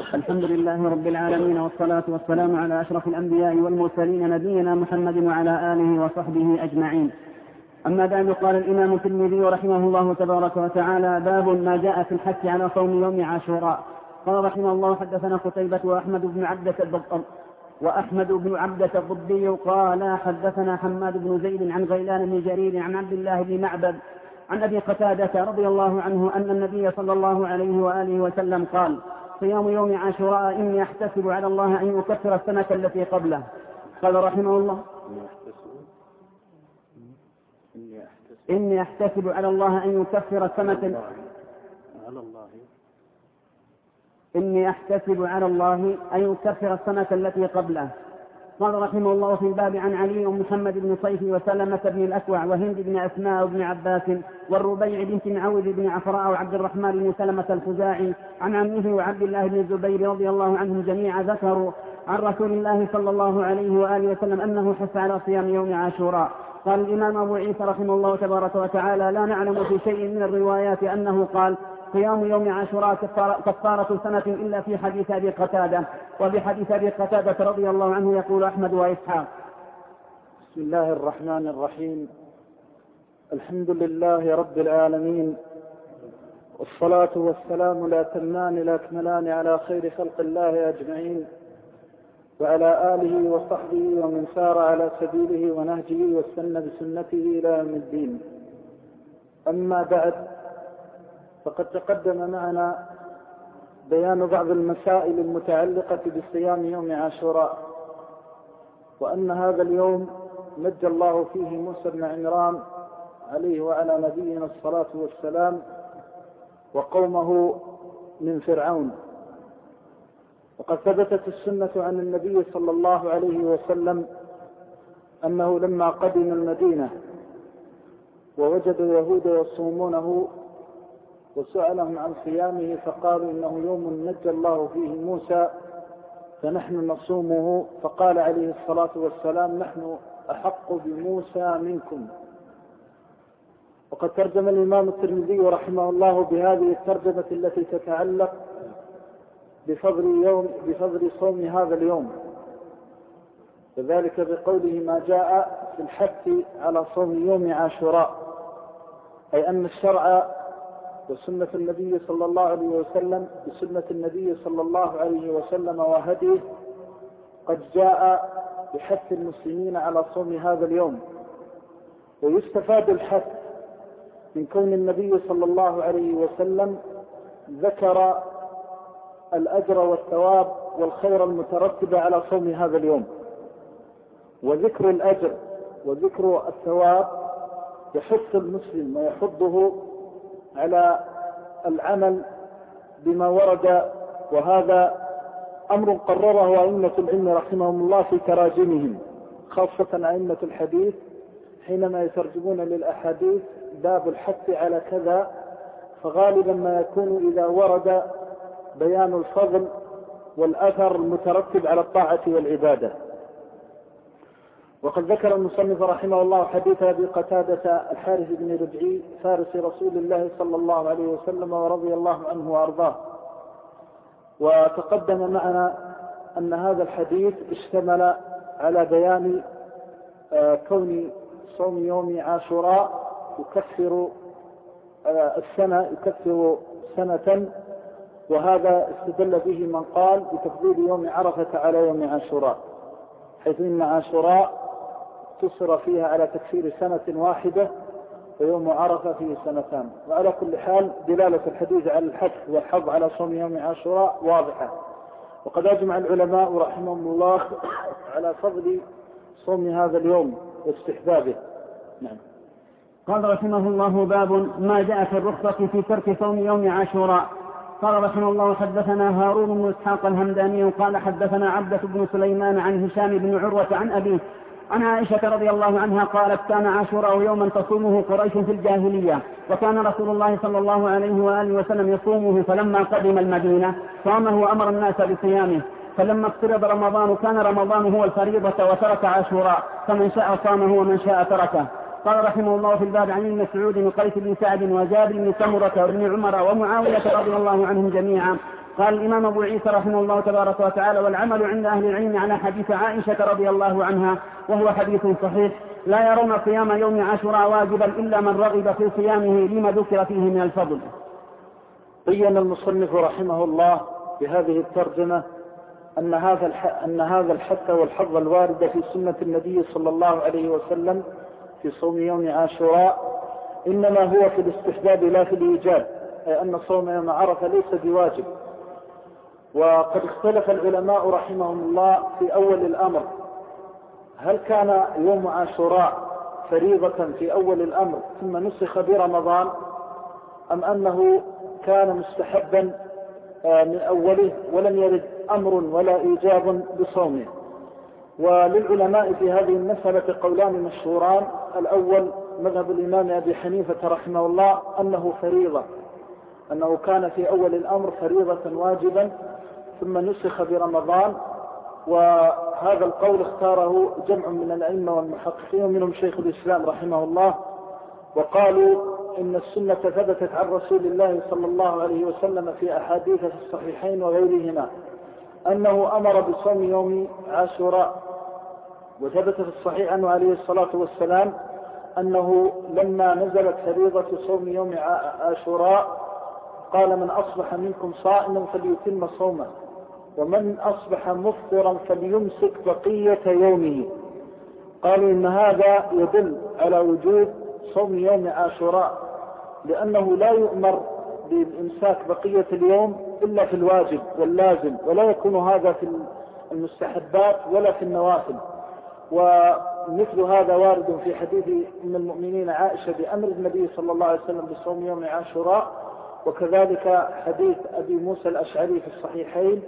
الحمد لله رب العالمين، والصلاة والسلام على أشرف الأنبياء والمرسلين نبينا محمد وعلى آله وصحبه أجمعين. أما بعد، قال الإمام الترمذي رحمه الله تبارك وتعالى: باب ما جاء في الحث على صوم يوم عاشوراء. قال رحمه الله: حدثنا قتيبة وأحمد بن عبدة الضبي قال حدثنا حماد بن زيد عن غيلان بن جرير عن عبد الله بن معبد عن أبي قتادة رضي الله عنه أن النبي صلى الله عليه وآله وسلم قال: صيام يوم عاشوراء إني أحتسب على الله أن يكفر السنة التي قبله. قال رحمه الله: إني أحتسب على الله أن يكفر السنة التي قبله. قال رحمه الله: في الباب عن علي ومحمد بن صيف وسلمة بن الأكوع وهند بن أسماء بن عباس والربيع بنت معوذ بن عفراء وعبد الرحمن بن سلمة الخزاعي عن عمه وعبد الله بن الزبير رضي الله عنهم جميعا ذكروا عن رسول الله صلى الله عليه وآله وسلم أنه حث على صيام يوم عاشوراء. قال الإمام أبو عيسى رحمه الله تبارك وتعالى: لا نعلم في شيء من الروايات أنه قال صيام يوم عاشوراء كفارة سنة إلا في حديث أبي قتادة، وبحديث أبي قتادة رضي الله عنه يقول أحمد وإسحاق. بسم الله الرحمن الرحيم. الحمد لله رب العالمين، والصلاة والسلام لا تمان لا أكملان على خير خلق الله أجمعين، وعلى آله وصحبه ومن سار على سبيله ونهجه واستنى بسنته إلى يوم الدين. أما بعد، فقد تقدم معنا بيان بعض المسائل المتعلقة بصيام يوم عاشوراء، وأن هذا اليوم نجى الله فيه موسى بن عمران عليه وعلى نبينا الصلاة والسلام وقومه من فرعون. وقد ثبتت السنة عن النبي صلى الله عليه وسلم أنه لما قدم المدينة ووجد اليهود يصومونه وسألهم عن صيامه فقالوا إنه يوم نجى الله فيه موسى فنحن نصومه، فقال عليه الصلاة والسلام: نحن أحق بموسى منكم. وقد ترجم الإمام الترمذي رحمه الله بهذه الترجمة التي تتعلق بفضل صوم هذا اليوم، وذلك بقوله: ما جاء في الحث على صوم يوم عاشوراء، أي أن الشرع وسنة النبي صلى الله عليه وسلم بسنة النبي صلى الله عليه وسلم وهديه قد جاء بحث المسلمين على صوم هذا اليوم. ويستفاد الحث من كون النبي صلى الله عليه وسلم ذكر الأجر والثواب والخير المترتب على صوم هذا اليوم. وذكر الأجر وذكر الثواب يحث المسلم ويحضه على العمل بما ورد، وهذا أمر قرره أئمة العلم رحمهم الله في تراجمهم، خاصة أئمة الحديث حينما يترجمون للأحاديث باب الحث على كذا، فغالبا ما يكون إذا ورد بيان الفضل والأثر المترتب على الطاعة والعبادة. وقد ذكر المصنف رحمه الله حديث أبي قتادة الحارث بن ربعي فارس رسول الله صلى الله عليه وسلم ورضي الله عنه وأرضاه. وتقدم معنا أن هذا الحديث اشتمل على بيان كون صوم يوم عاشوراء يكفر سنة، وهذا استدل به من قال بتفضيل يوم عرفة على يوم عاشوراء، حيث إن عاشوراء تصر فيها على تكفير سنة واحدة ويوم عرفة فيه سنتان. وعلى كل حال دلالة الحديث على الحث والحظ على صوم يوم عاشوراء واضحة. وقد أجمع العلماء رحمهم الله على فضل صوم هذا اليوم واستحبابه. نعم. قال رحمه الله: باب ما جاء في الرخصة في ترك صوم يوم عاشوراء. قال رحمه الله: حدثنا هارون بن إسحاق الهمداني قال حدثنا عبدة بن سليمان عن هشام بن عروة عن أبيه عن عائشة رضي الله عنها قالت: كان عاشوراء يوما تصومه قريش في الجاهلية، وكان رسول الله صلى الله عليه وآله وسلم يصومه، فلما قدم المدينة صامه وأمر الناس بصيامه، فلما اقترب رمضان كان رمضان هو الفريضة وترك عاشوراء، فمن شاء صامه ومن شاء تركه. قال رحمه الله في الباب عن ابن مسعود وقيس بن سعد وجابر بن سمرة وابن عمر ومعاوية رضي الله عنهم جميعا قال الإمام أبو عيسى رحمه الله تبارك وتعالى: والعمل عند أهل العلم على حديث عائشة رضي الله عنها، وهو حديث صحيح: لا يرون صيام يوم عاشوراء واجبا إلا من رغب في صيامه لما ذكر فيه من الفضل. بين المصنف رحمه الله بهذه الترجمة أن هذا الحث والحظ الوارد في سنة النبي صلى الله عليه وسلم في صوم يوم عاشوراء إنما هو في الاستحباب لا في الإيجاب، أي أن صوم يوم عرفة ليس بواجب. وقد اختلف العلماء رحمهم الله في أول الأمر، هل كان يوم عاشوراء فريضة في أول الأمر ثم نسخ برمضان، أم أنه كان مستحبا من أوله ولم يرد أمر ولا إيجاب بصومه. وللعلماء في هذه المسألة قولان مشهوران: الأول مذهب الإمام أبي حنيفة رحمه الله أنه فريضة، أنه كان في أول الأمر فريضة واجبا ثم نسخ برمضان، وهذا القول اختاره جمع من الأئمة والمحققين ومنهم شيخ الإسلام رحمه الله، وقالوا إن السنة ثبتت عن رسول الله صلى الله عليه وسلم في أحاديث في الصحيحين وغيرهما أنه أمر بصوم يوم عاشوراء، وثبت في الصحيح عنه عليه الصلاة والسلام أنه لما نزلت فريضة صوم يوم عاشوراء قال: من أصبح منكم صائما فليتم صومه، ومن أصبح مفطرا فليمسك بقية يومه. قالوا إن هذا يدل على وجوب صوم يوم عاشوراء، لأنه لا يؤمر بالإمساك بقية اليوم إلا في الواجب واللازم، ولا يكون هذا في المستحبات ولا في النوافل. ومثل هذا وارد في حديث من المؤمنين عائشة بأمر النبي صلى الله عليه وسلم بصوم يوم عاشوراء، وكذلك حديث أبي موسى الأشعري في الصحيحين.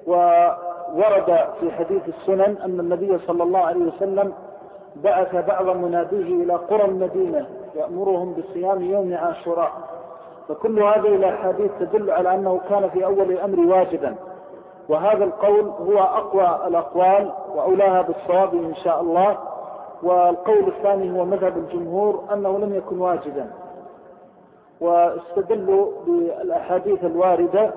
وورد في حديث السنن أن النبي صلى الله عليه وسلم بعث بعض مناديه إلى قرى المدينة يأمرهم بصيام يوم عاشوراء. فكل هذه الأحاديث تدل على أنه كان في أول الأمر واجبا، وهذا القول هو أقوى الأقوال وأولاها بالصواب إن شاء الله. والقول الثاني هو مذهب الجمهور أنه لم يكن واجبا، واستدلوا بالأحاديث الواردة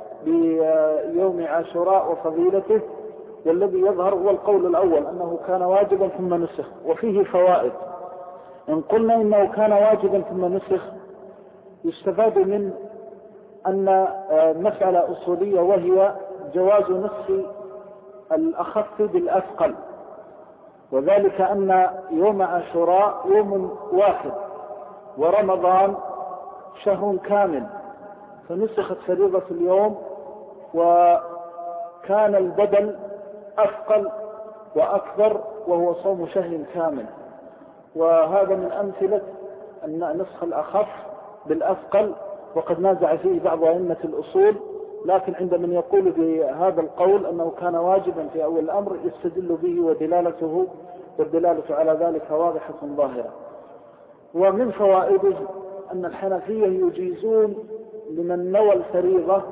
بيوم عاشوراء وفضيلته، والذي يظهر هو القول الأول أنه كان واجبا ثم نسخ. وفيه فوائد. إن قلنا إنه كان واجبا ثم نسخ يستفاد من أن مسألة أصولية، وهي جواز نسخ الأخف بالأثقل، وذلك أن يوم عاشوراء يوم واحد ورمضان شهر كامل، فنسخت فريضة اليوم وكان البدل أثقل وأكثر وهو صوم شهر كامل. وهذا من أمثلة أن نسخ الأخف بالأثقل، وقد نازع فيه بعض أئمة الأصول، لكن عند من يقول بهذا القول أنه كان واجبا في أول الأمر يستدل به ودلالته والدلالة على ذلك واضحة ظاهرة. ومن فوائده أن الحنفية يجيزون لمن نوى الفريضة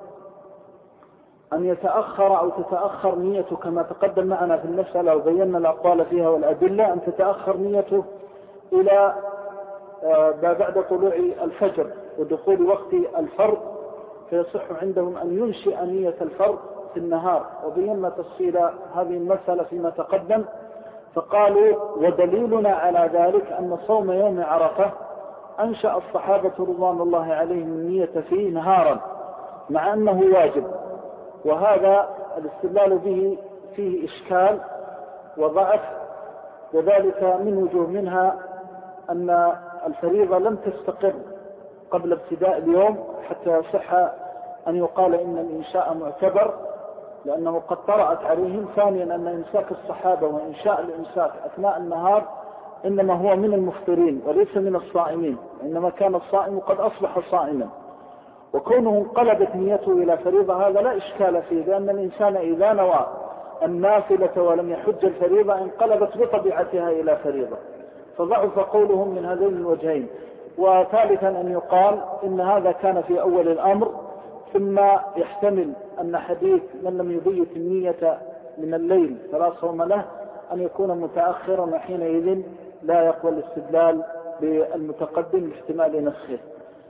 أن يتأخر أو تتأخر نيته، كما تقدم معنا في المسألة وبينا الأقوال فيها والأدلة، أن تتأخر نيته إلى بعد طلوع الفجر ودخول وقت الفرض، فيصح عندهم أن ينشئ نية الفرض في النهار، وبينا تفصيل هذه المسألة فيما تقدم. فقالوا: ودليلنا على ذلك أن صوم يوم عرفة أنشأ الصحابة رضوان الله عليهم النية فيه نهارا مع أنه واجب، وهذا الاستدلال به فيه إشكال وضعف، وذلك من وجوه، منها أن الفريضة لم تستقر قبل ابتداء اليوم حتى يصح أن يقال إن الإنشاء معتبر، لأنه قد طرأت عليهم. ثانيا أن إمساك الصحابة وإنشاء الإمساك أثناء النهار إنما هو من المفطرين وليس من الصائمين، إنما كان الصائم قد أصبح صائما، وكونه انقلبت نيته إلى فريضة هذا لا إشكال فيه، لأن الإنسان إذا نوى النافلة ولم يحج الفريضة انقلبت بطبيعتها إلى فريضة، فضعف قولهم من هذين الوجهين. وثالثا أن يقال إن هذا كان في أول الأمر، ثم يحتمل أن حديث من لم يبيت النية من الليل فلا صوم له أن يكون متأخرا، وحينئذ لا يقوى الاستدلال بالمتقدم لاحتمال نسخه.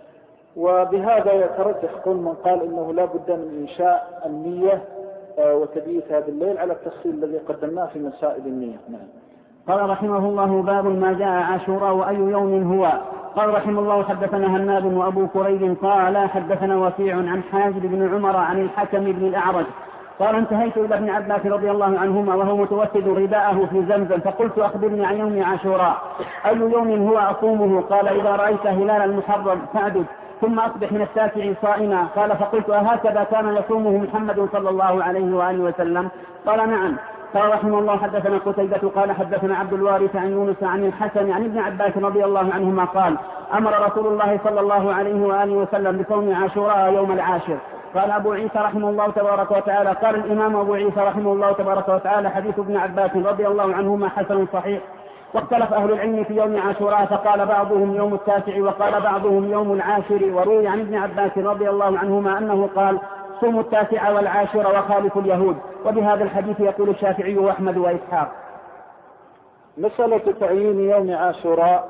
وبهذا يترجح كل من قال إنه لا بد من إنشاء النية وتبييت هذا الليل على التفصيل الذي قدمناه في مسائل النية. نعم. قال رحمه الله: باب ما جاء عاشوراء وأي يوم هو. قال رحمه الله: حدثنا هناد وأبو كريب قال حدثنا وكيع عن حاجب بن عمر عن الحكم بن الأعرج قال: انتهيت إلى ابن عباس رضي الله عنهما وهو متوسد رداءه في زمزم فقلت: أخبرني عن يوم عاشوراء، أي يوم هو أصومه؟ قال: إذا رأيت هلال المحرم فاعدد ثم أصبح من التاسع صائما. قال: فقلت: أهكذا كان يصومه محمد صلى الله عليه وآله وسلم؟ قال: نعم. قال رحمه الله: حدثنا قتيبة قال حدثنا عبد الوارث عن يونس عن الحسن عن ابن عباس رضي الله عنهما قال: أمر رسول الله صلى الله عليه وآله وسلم بصوم عاشوراء يوم العاشر. قال أبو عيسى رحمه الله تبارك وتعالى: قال الإمام أبو عيسى رحمه الله تبارك وتعالى: حديث ابن عباس رضي الله عنهما حسن صحيح. واختلف أهل العلم في يوم عاشوراء، فقال بعضهم يوم التاسع وقال بعضهم يوم العاشر. وروي عن ابن عباس رضي الله عنهما أنه قال: صوموا التاسع والعاشر وخالفوا اليهود. وبهذا الحديث يقول الشافعي وأحمد وإسحاق. مسألة تعيين يوم عاشوراء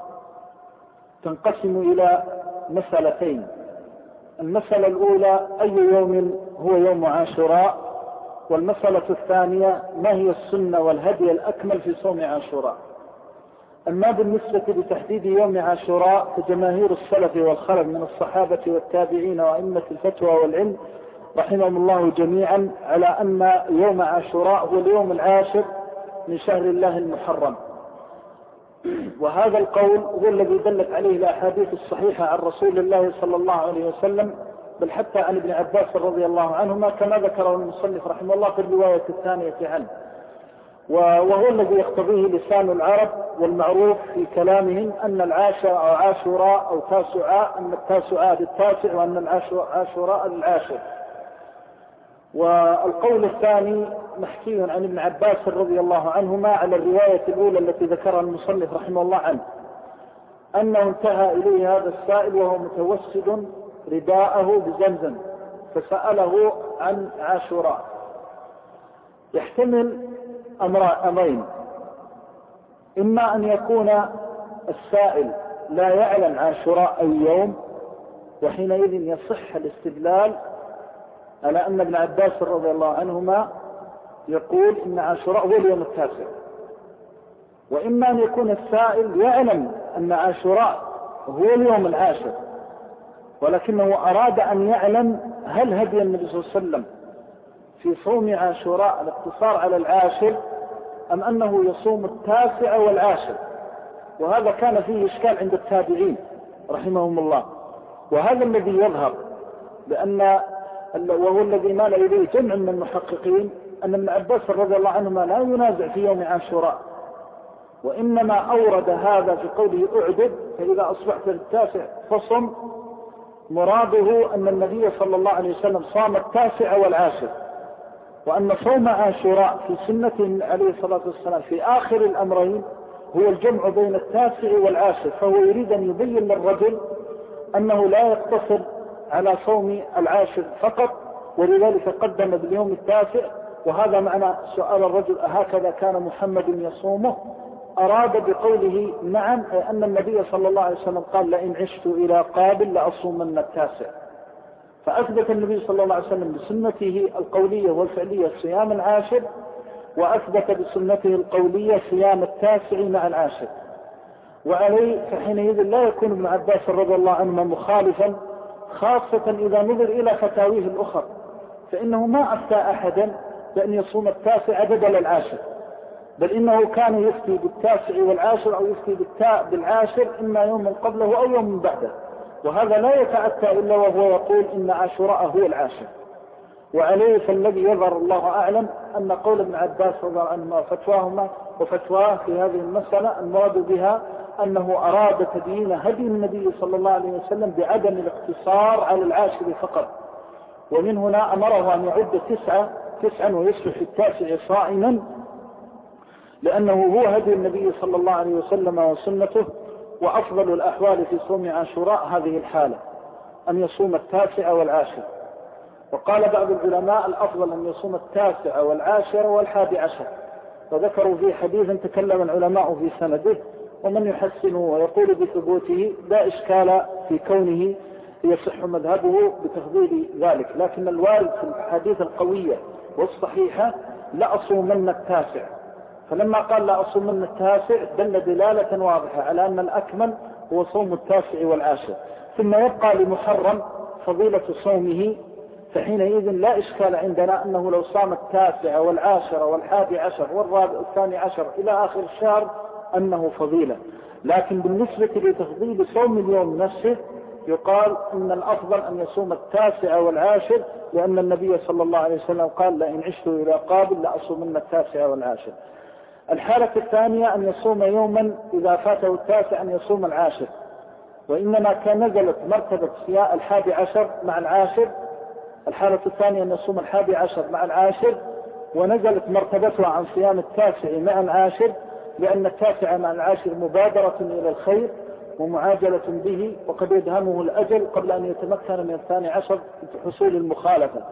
تنقسم إلى مسألتين. المسألة الأولى: أي يوم هو يوم عاشوراء؟ والمسألة الثانية: ما هي السنة والهدي الأكمل في صوم عاشوراء؟ أما بالنسبة لتحديد يوم عاشوراء فجماهير السلف والخلف من الصحابة والتابعين وأئمة الفتوى والعلم رحمهم الله جميعا على أن يوم عاشوراء هو اليوم العاشر من شهر الله المحرم. وهذا القول هو الذي دلت عليه الأحاديث الصحيحة عن رسول الله صلى الله عليه وسلم، بل حتى عن ابن عباس رضي الله عنهما كما ذكره المصنف رحمه الله في الرواية الثانية عنه، وهو الذي يقتضيه لسان العرب والمعروف في كلامهم أن العاشر أو عاشوراء أو تاسعاء، أن التاسعاء للتاسع وأن العاشوراء للعاشر. والقول الثاني محكي عن ابن عباس رضي الله عنهما على الرواية الأولى التي ذكرها المصنف رحمه الله عنه، أنه انتهى إليه هذا السائل وهو متوسد رداءه بزمزم فسأله عن عاشوراء. يحتمل أمرين: إما أن يكون السائل لا يعلم عاشوراء أي يوم، وحينئذ يصح الاستدلال على أن ابن عباس رضي الله عنهما يقول إن عاشوراء هو اليوم التاسع. وإما أن يكون السائل يعلم أن عاشوراء هو اليوم العاشر، ولكنه أراد أن يعلم هل هدي النبي صلى الله عليه وسلم في صوم عاشوراء الاقتصار على العاشر أم أنه يصوم التاسع والعاشر. وهذا كان فيه إشكال عند التابعين رحمهم الله، وهذا الذي يظهر وهو الذي مال إليه جمع من المحققين أن ابن عباس رضي الله عنهما لا ينازع في يوم عاشوراء، وإنما أورد هذا في قوله أعدد فإذا أصبحت التاسع فصم، مراده أن النبي صلى الله عليه وسلم صام التاسع والعاشر، وأن صوم عاشوراء في سنة عليه الصلاة والسلام في آخر الأمرين هو الجمع بين التاسع والعاشر، فهو يريد أن يبين للرجل أنه لا يقتصر على صوم العاشر فقط، ولذلك قدم باليوم التاسع. وهذا معنى سؤال الرجل: أهكذا كان محمد يصومه؟ أراد بقوله نعم أن النبي صلى الله عليه وسلم قال: لئن عشت إلى قابل لأصومن التاسع. فأثبت النبي صلى الله عليه وسلم بسنته القولية والفعلية صيام العاشر، وأثبت بسنته القولية صيام التاسع مع العاشر. وعليه فحينئذ لا يكون ابن عباس رضي الله عنه مخالفا، خاصة إذا نظر إلى فتاويه الأخرى، فإنه ما أفتى أحدا بأن يصوم التاسع بدل العاشر، بل إنه كان يفتي بالتاسع والعاشر أو يفتي بالعاشر إما يوم من قبله أو يوم من بعده، وهذا لا يتأتى إلا وهو يقول إن عاشوراء هو العاشر. وعليه فالذي يظهر الله أعلم أن قول ابن عباس رضي الله عنهما وفتواه في هذه المسألة المراد بها أنه أراد تبيين هدي النبي صلى الله عليه وسلم بعدم الاقتصار على العاشر فقط، ومن هنا أمره أن يعد تسعا ويصبح في التاسع صائما، لأنه هو هدي النبي صلى الله عليه وسلم وسنته. وأفضل الأحوال في صوم عاشوراء هذه الحالة، أن يصوم التاسع والعاشر. وقال بعض العلماء: الأفضل أن يصوم التاسع والعاشر والحادي عشر، وذكروا فيه حديثا تكلم العلماء في سنده، ومن يحسنه ويقول بثبوته لا إشكال في كونه يصح مذهبه بتفضيل ذلك، لكن الوارد في الحديث القوية والصحيحة لا أصومن التاسع. فلما قال لا أصومن التاسع دل دلالة واضحة على أن الأكمل هو صوم التاسع والعاشر. ثم يبقى لمحرم فضيلة صومه، فحينئذ لا إشكال عندنا أنه لو صام التاسع والعاشر والحادي عشر والرابع الثاني عشر إلى آخر الشهر أنه فضيلة. لكن بالنسبة لتفضيل صوم اليوم نفسه يقال إن الأفضل أن يصوم التاسع والعاشر، لأن النبي صلى الله عليه وسلم قال لئن عشت إلى قابل لأصومن التاسع والعاشر. الحالة الثانية أن يصوم يوما إذا فاته التاسع أن يصوم العاشر، وإنما كان نزلت مرتبة صيام الحادي عشر مع العاشر. الحالة الثانية أن يصوم الحادي عشر مع العاشر، ونزلت مرتبتها عن صيام التاسع مع العاشر، لأن التاسع مع العاشر مبادرة إلى الخير ومعاجلة به، وقد يدهمه الأجل قبل أن يتمكن من الثاني عشر بحصول المخالفة.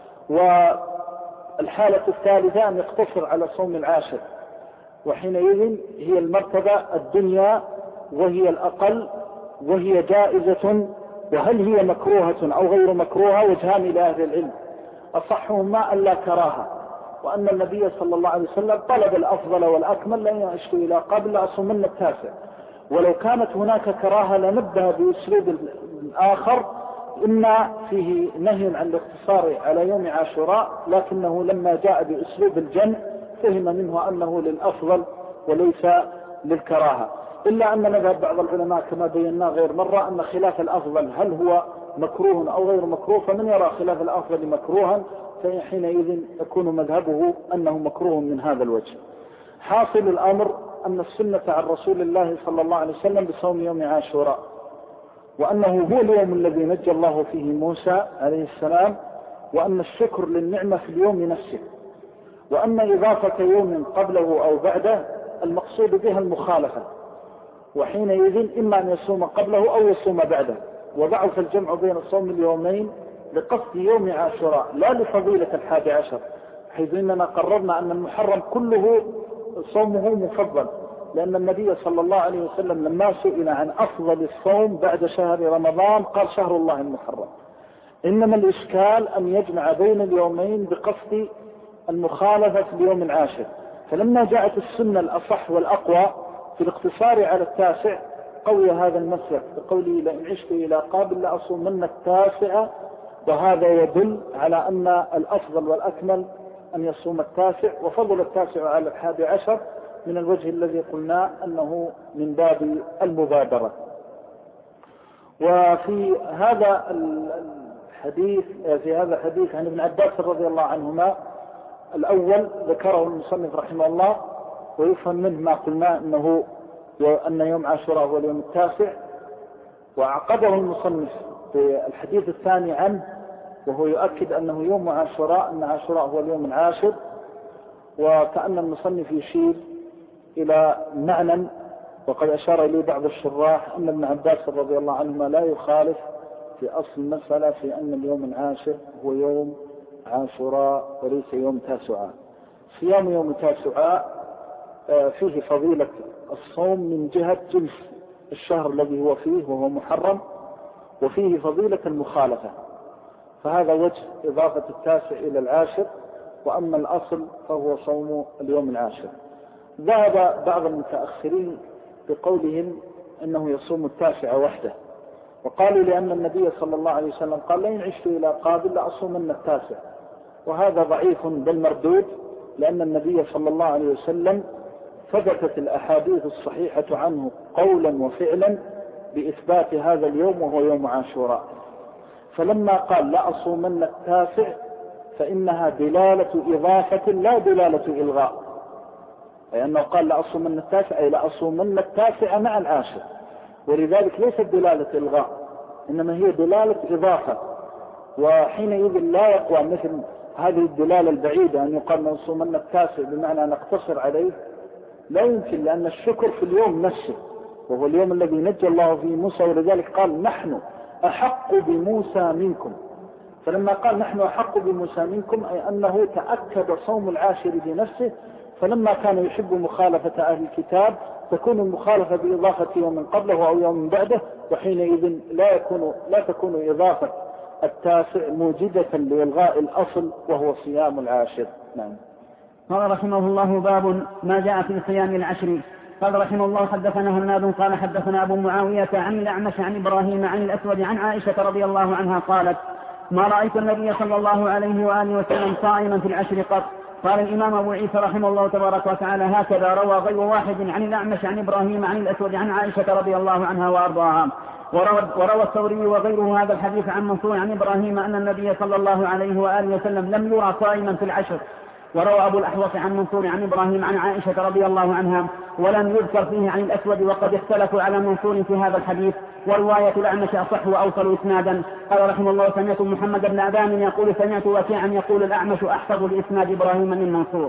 والحالة الثالثة أن يقتصر على صوم العاشر، وحينئذ هي المرتبة الدنيا وهي الأقل وهي جائزة. وهل هي مكروهة أو غير مكروهة؟ وجهان لأهل العلم، أصحهما أن لا كراهة، وأن النبي صلى الله عليه وسلم طلب الأفضل والأكمل لأن يعشت إلى قبل أصومن التاسع. ولو كانت هناك كراهة لنبه بأسلوب آخر، إما فيه نهي عن الاقتصار على يوم عاشوراء، لكنه لما جاء بأسلوب الجمع فهم منه أنه للأفضل وليس للكراهة. إلا أن مذهب بعض العلماء كما بينا غير مرة أن خلاف الأفضل هل هو مكروه أو غير مكروه، فمن يرى خلاف الأفضل مكروها فحينئذ يكون مذهبه أنه مكروه من هذا الوجه. حاصل الأمر أن السنة عن رسول الله صلى الله عليه وسلم بصوم يوم عاشوراء، وأنه هو اليوم الذي نجى الله فيه موسى عليه السلام، وأن الشكر للنعمة في اليوم نفسه، وأن إضافة يوم قبله أو بعده المقصود بها المخالفة، وحينئذ إما أن يصوم قبله أو يصوم بعده. وضعف الجمع بين صوم اليومين لقصد يوم عاشوراء لا لفضيلة الحادي عشر، حيث إننا قررنا أن المحرم كله صومه مفضل، لأن النبي صلى الله عليه وسلم لما سئل عن أفضل الصوم بعد شهر رمضان قال شهر الله المحرم. إنما الإشكال أن يجمع بين اليومين بقصد المخالفة في اليوم العاشر. فلما جاءت السنة الأصح والأقوى في الاقتصار على التاسع قوي هذا المسلك بقوله لئن عشت إلى قابل لأصومن التاسع، وهذا يدل على أن الأفضل والأكمل أن يصوم التاسع، وفضل التاسع على الحادي عشر من الوجه الذي قلنا أنه من باب المبادرة. وفي هذا الحديث عن ابن عباس رضي الله عنهما الأول ذكره المصنف رحمه الله، ويفهم منه ما قلنا أن يوم عاشوراء هو اليوم التاسع، وعقده المصنف بالحديث الثاني عنه وهو يؤكد أنه يوم عاشوراء، أن عاشوراء هو اليوم العاشر. وكأن المصنف يشير إلى معنى وقد أشار إليه بعض الشراح أن ابن عباس رضي الله عنهما لا يخالف في أصل المسألة في أن اليوم العاشر هو يوم عاشوراء وليس يوم تاسعاء. صيام يوم تاسعاء فيه فضيلة الصوم من جهة جنس الشهر الذي هو فيه وهو محرم، وفيه فضيلة المخالفة، فهذا وجه إضافة التاسع إلى العاشر. وأما الأصل فهو صوم اليوم العاشر. ذهب بعض المتأخرين بقولهم أنه يصوم التاسع وحده، وقالوا لأن النبي صلى الله عليه وسلم قال لئن عشت إلى قابل لأصومن التاسع، وهذا ضعيف بل مردود، لأن النبي صلى الله عليه وسلم ثبتت الأحاديث الصحيحة عنه قولا وفعلا بإثبات هذا اليوم وهو يوم عاشوراء. فلما قال لأصومن التاسع فإنها دلالة إضافة لا دلالة إلغاء، أي أنه قال لأصومن التاسع أي لأصومن التاسع مع العاشر، ولذلك ليست دلالة إلغاء إنما هي دلالة إضافة. وحينئذ لا يقوى مثل هذه الدلالة البعيدة أن يقال لأصومن التاسع بمعنى نقتصر عليه، لا يمكن، لأن الشكر في اليوم نفسه وهو اليوم الذي نجى الله فيه موسى، ولذلك قال نحن أحق بموسى منكم. فلما قال نحن أحق بموسى منكم أي أنه تأكد صوم العاشر بنفسه، فلما كان يحب مخالفة أهل الكتاب تكون المخالفة بإضافة يوم قبله أو يوم بعده، وحينئذ لا تكون إضافة التاسع موجدة لإلغاء الأصل وهو صيام العاشر. نعم. قال رحمه الله: باب ما جاء في صيام العشر. قال رحمه الله: حدثنا هناد قال حدثنا أبو معاوية عن الأعمش عن إبراهيم عن الأسود عن عائشة رضي الله عنها قالت: ما رأيت النبي صلى الله عليه وآله وسلم صائما في العشر قط. قال الإمام أبو عيسى رحمه الله تبارك وتعالى: هكذا روى غير واحد عن الأعمش عن إبراهيم عن الأسود عن عائشة رضي الله عنها وأرضاها. وروى الثوري وغيره هذا الحديث عن منصور عن إبراهيم أن النبي صلى الله عليه وآله وسلم لم يرى صائما في العشر. وروى أبو الأحوص عن منصور عن إبراهيم عن عائشة رضي الله عنها ولم يذكر فيه عن الأسود، وقد اختلفوا على منصور في هذا الحديث، ورواية الأعمش أصح وأوصل إسنادا. قال رحمه الله: سمعت محمد بن أبان يقول سمعت وكيعا يقول الأعمش أحفظ لإسناد إبراهيم من منصور.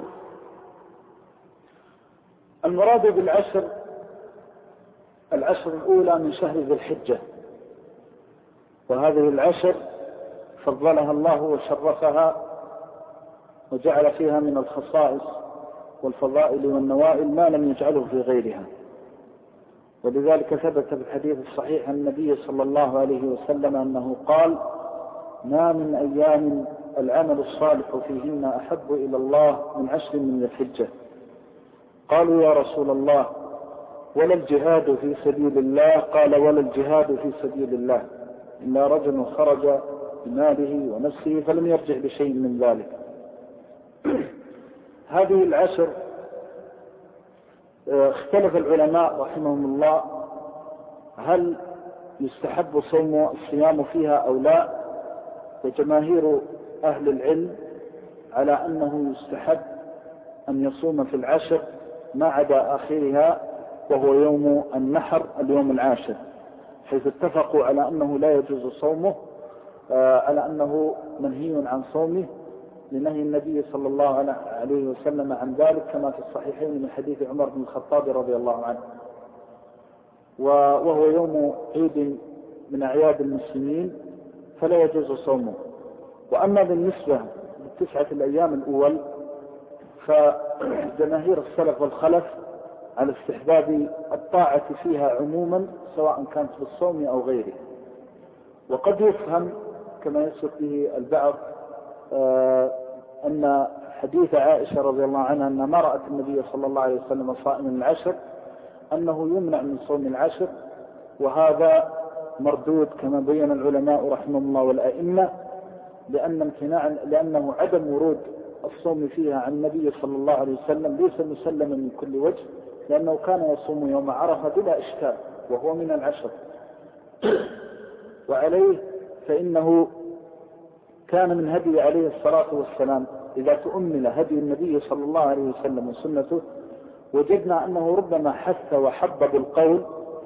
المراد بالعشر العشر الأولى من شهر ذي الحجة، وهذه العشر فضلها الله وشرفها وجعل فيها من الخصائص والفضائل والنوائل ما لم يجعله في غيرها. ولذلك ثبت في الحديث الصحيح عن النبي صلى الله عليه وسلم أنه قال: ما من أيام العمل الصالح فيهن أحب إلى الله من 10 من ذي الحجة. قالوا: يا رسول الله ولا الجهاد في سبيل الله؟ قال: ولا الجهاد في سبيل الله إلا رجل خرج بماله ونفسه فلم يرجع بشيء من ذلك. هذه العشر اختلف العلماء رحمهم الله هل يستحب الصيام فيها أو لا، وجماهير أهل العلم على أنه يستحب أن يصوم في العشر ما عدا آخرها وهو يوم النحر اليوم العاشر، حيث اتفقوا على أنه لا يجوز صومه، على أنه منهي عن صومه لنهي النبي صلى الله عليه وسلم عن ذلك، كما في الصحيحين من حديث عمر بن الخطاب رضي الله عنه، وهو يوم عيد من أعياد المسلمين فلا يجوز صومه. وأما بالنسبة للتسعة الأيام الأول فجماهير السلف والخلف على استحباب الطاعة فيها عموما سواء كانت بالصوم أو غيره. وقد يفهم كما يسلك به البعض أن حديث عائشة رضي الله عنها أن ما رأت النبي صلى الله عليه وسلم صائما العشر أنه يمنع من صوم العشر، وهذا مردود كما بين العلماء رحمه الله والأئمة، لأنه عدم ورود الصوم فيها عن النبي صلى الله عليه وسلم ليس مسلما من كل وجه، لأنه كان يصوم يوم عرفة بلا إشكال وهو من العشر. وعليه فإنه كان من هدي عليه الصلاة والسلام إذا تؤمل هدي النبي صلى الله عليه وسلم وسنته وجدنا أنه ربما حث وحبب القول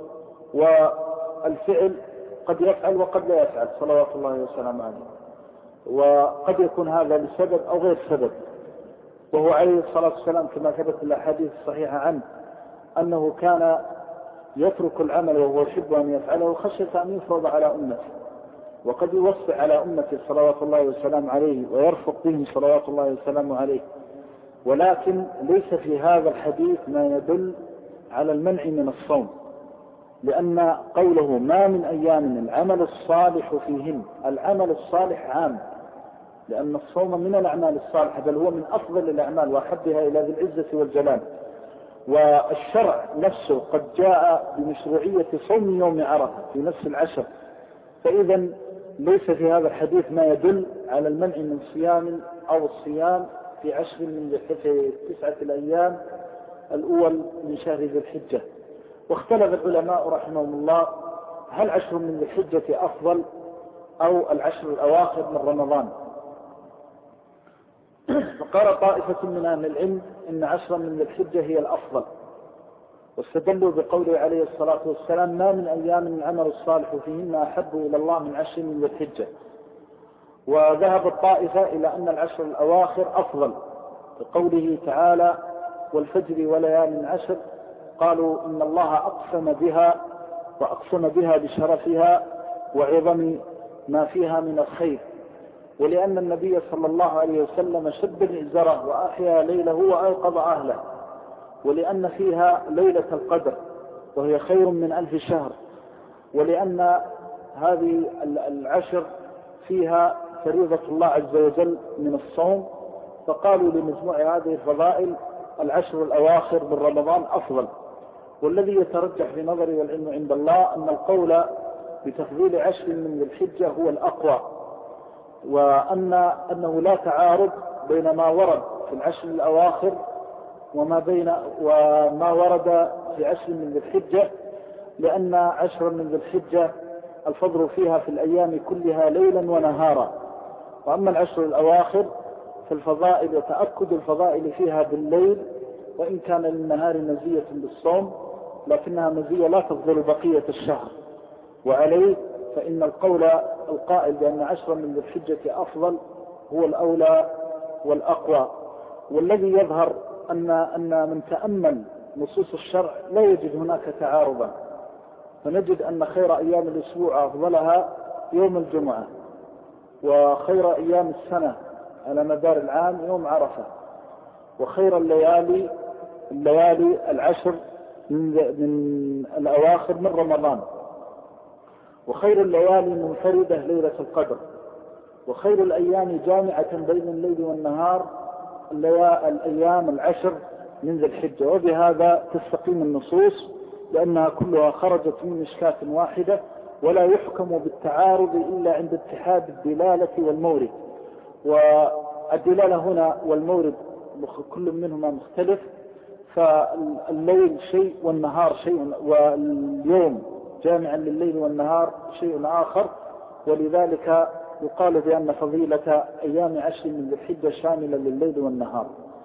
والفعل، قد يفعل وقد لا يفعل صلوات الله وسلامه عليه، وقد يكون هذا لسبب أو غير سبب. وهو عليه الصلاة والسلام كما ثبت الأحاديث الصحيحة عنه أنه كان يترك العمل وهو يحب أن يفعله خشية أن يفرض على أمته، وقد يوسع على أمته صلوات الله وسلامه عليه ويرفق بهم صلوات الله وسلامه عليه. ولكن ليس في هذا الحديث ما يدل على المنع من الصوم، لأن قوله ما من أيام العمل الصالح فيهن، العمل الصالح عام، لأن الصوم من الأعمال الصالحة بل هو من أفضل الأعمال وأحبها إلى ذي العزة والجلال. والشرع نفسه قد جاء بمشروعية صوم يوم عرفة في نفس العشر، فإذا ليس في هذا الحديث ما يدل على المنع من صيام أو الصيام في 10 من تسعة الأيام الأول من شهر ذي الحجة. واختلف العلماء رحمهم الله هل 10 من ذي الحجة أفضل أو 10 الأواخر من رمضان. فقال طائفة من أهل العلم إن 10 من ذي الحجة هي الأفضل، واستدلوا بقوله عليه الصلاة والسلام ما من أيام العمل الصالح فيهن أحب إلى الله من 10 من ذي الحجة. وذهب الطائفة إلى أن 10 الأواخر أفضل بقوله تعالى والفجر وليال 10، قالوا إن الله أقسم بها وأقسم بها بشرفها وعظم ما فيها من الخير، ولأن النبي صلى الله عليه وسلم شد مئزره وأحيا ليله وأيقظ أهله، ولأن فيها ليلة القدر وهي خير من 1000 شهر، ولأن هذه العشر فيها فريضة الله عز وجل من الصوم، فقالوا لمجموع هذه الفضائل العشر الأواخر من رمضان أفضل. والذي يترجح في نظري والعلم عند الله أن القول بتفضيل 10 من ذي الحجة هو الأقوى، وأنه لا تعارض بين ما ورد في العشر الأواخر وما ورد في 10 من ذي الحجة، لأن 10 من ذي الحجة الفضل فيها في الأيام كلها ليلا ونهارا، وأما العشر الأواخر فالفضائل وتأكد الفضائل فيها بالليل، وإن كان للنهار مزية بالصوم لكنها مزية لا تفضل بقية الشهر. وعليه فإن القول القائل بأن 10 من ذي الحجة أفضل هو الأولى والأقوى. والذي يظهر أن من تأمل نصوص الشرع لا يجد هناك تعارضا، فنجد أن خير أيام الأسبوع أفضلها يوم الجمعة، وخير أيام السنة على مدار العام يوم عرفة، وخير الليالي العشر من الأواخر من رمضان، وخير الليالي منفردة ليلة القدر، وخير الأيام جامعة بين الليل والنهار الأيام العشر من ذي الحجة. وبهذا تستقيم النصوص لأنها كلها خرجت من مشكاة واحدة، ولا يحكم بالتعارض إلا عند اتحاد الدلالة والمورد. والدلالة هنا والمورد كل منهما مختلف، فالليل شيء والنهار شيء، واليوم جامعا لليل والنهار شيء آخر، ولذلك يقال بأن فضيلة أيام 10 من ذي الحجة شاملة لليل والنهار.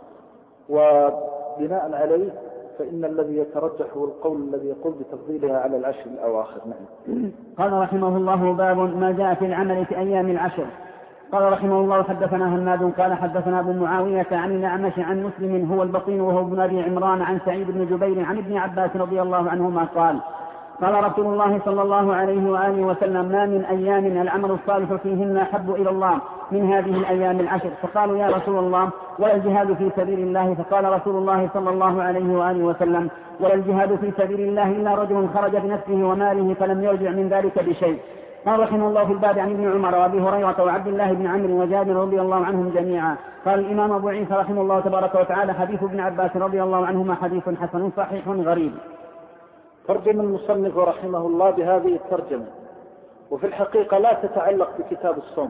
وبناء عليه فإن الذي يترجح هو القول الذي يقول بتفضيلها على العشر الأواخر. نعم. قال رحمه الله: باب ما جاء في العمل في أيام العشر. قال رحمه الله: حدثنا هناد قال حدثنا ابن معاوية عن الأعمش عن مسلم هو البطين وهو ابن أبي عمران عن سعيد بن جبير عن ابن عباس رضي الله عنهما قال: قال رسول الله صلى الله عليه وآله وسلم: ما من أيام العمل الصالح فيهن أحب إلى الله من هذه الأيام العشر. فقالوا: يا رسول الله ولا الجهاد في سبيل الله؟ فقال رسول الله صلى الله عليه وآله وسلم: ولا الجهاد في سبيل الله إلا رجل خرج بنفسه وماله فلم يرجع من ذلك بشيء. قال رحمه الله في الباب عن ابن عمر وابي هريرة وعبد الله بن عمرو وجابر رضي الله عنهم جميعا. قال الإمام أبو عيسى رحمه الله تبارك وتعالى: حديث ابن عباس رضي الله عنهما حديث حسن صحيح غريب. ترجم المصنف رحمه الله بهذه الترجمة، وفي الحقيقة لا تتعلق بكتاب الصوم،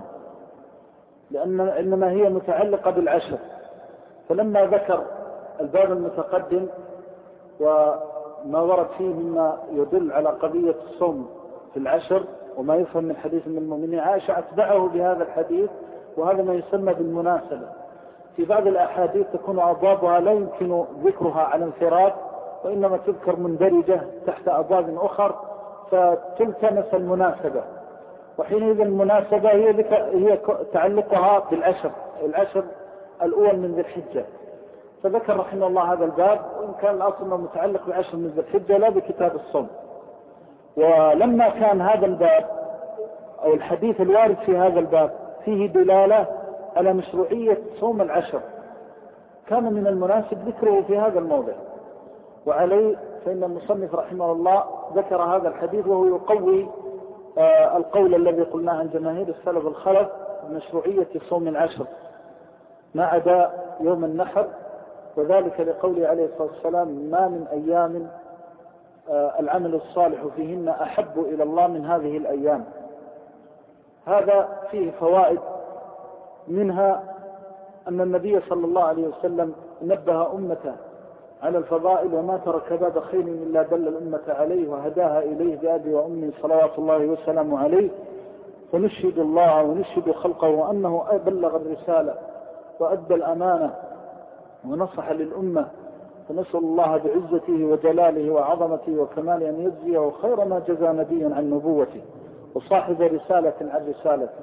إنما هي متعلقة بالعشر. فلما ذكر الباب المتقدم وما ورد فيه مما يدل على قضية الصوم في العشر وما يفهم من حديث من المؤمنين عائشة أتبعه بهذا الحديث، وهذا ما يسمى بالمناسبة. في بعض الأحاديث تكون أبوابها لا يمكن ذكرها على انفراد، وإنما تذكر مندرجة تحت أبواب أخر فتلتمس المناسبة، وحينئذ المناسبة هي تعلقها بالعشر الأول من ذي الحجة. فذكر رحمه الله هذا الباب، وإن كان الأصل متعلق بعشر من ذي الحجة لا بكتاب الصوم. ولما كان هذا الباب أو الحديث الوارد في هذا الباب فيه دلالة على مشروعية صوم العشر، كان من المناسب ذكره في هذا الموضع. وعليه فإن المصنف رحمه الله ذكر هذا الحديث وهو يقوي القول الذي قلناه عن جماهير السلف الخلف بمشروعية صوم العشر ما عدا يوم النحر، وذلك لقوله عليه الصلاة والسلام: ما من أيام العمل الصالح فيهن أحب إلى الله من هذه الأيام. هذا فيه فوائد، منها أن النبي صلى الله عليه وسلم نبه أمته على الفضائل، وما ترك باب خير إلا دل الأمة عليه وهداها إليه بأبي وأمي صلوات الله وسلامه عليه. فنشهد الله ونشهد خلقه أنه بلغ الرسالة وأدى الأمانة ونصح للأمة، فنسأل الله بعزته وجلاله وعظمته وكماله أن يجزيه خير ما جزى نبيا عن نبوته وصاحب رسالة عن رسالته.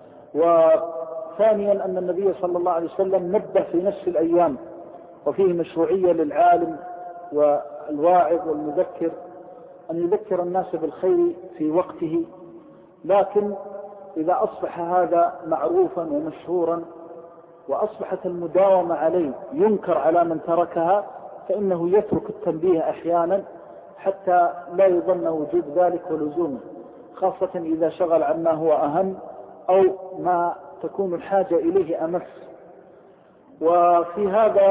وثانيا أن النبي صلى الله عليه وسلم نبه في نفس الأيام، وفيه مشروعية للعالم والواعظ والمذكر أن يذكر الناس بالخير في وقته، لكن إذا أصبح هذا معروفا ومشهورا وأصبحت المداومة عليه ينكر على من تركها، فإنه يترك التنبيه أحيانا حتى لا يظن وجود ذلك ولزومه، خاصة إذا شغل عما هو أهم أو ما تكون الحاجة إليه أمس. وفي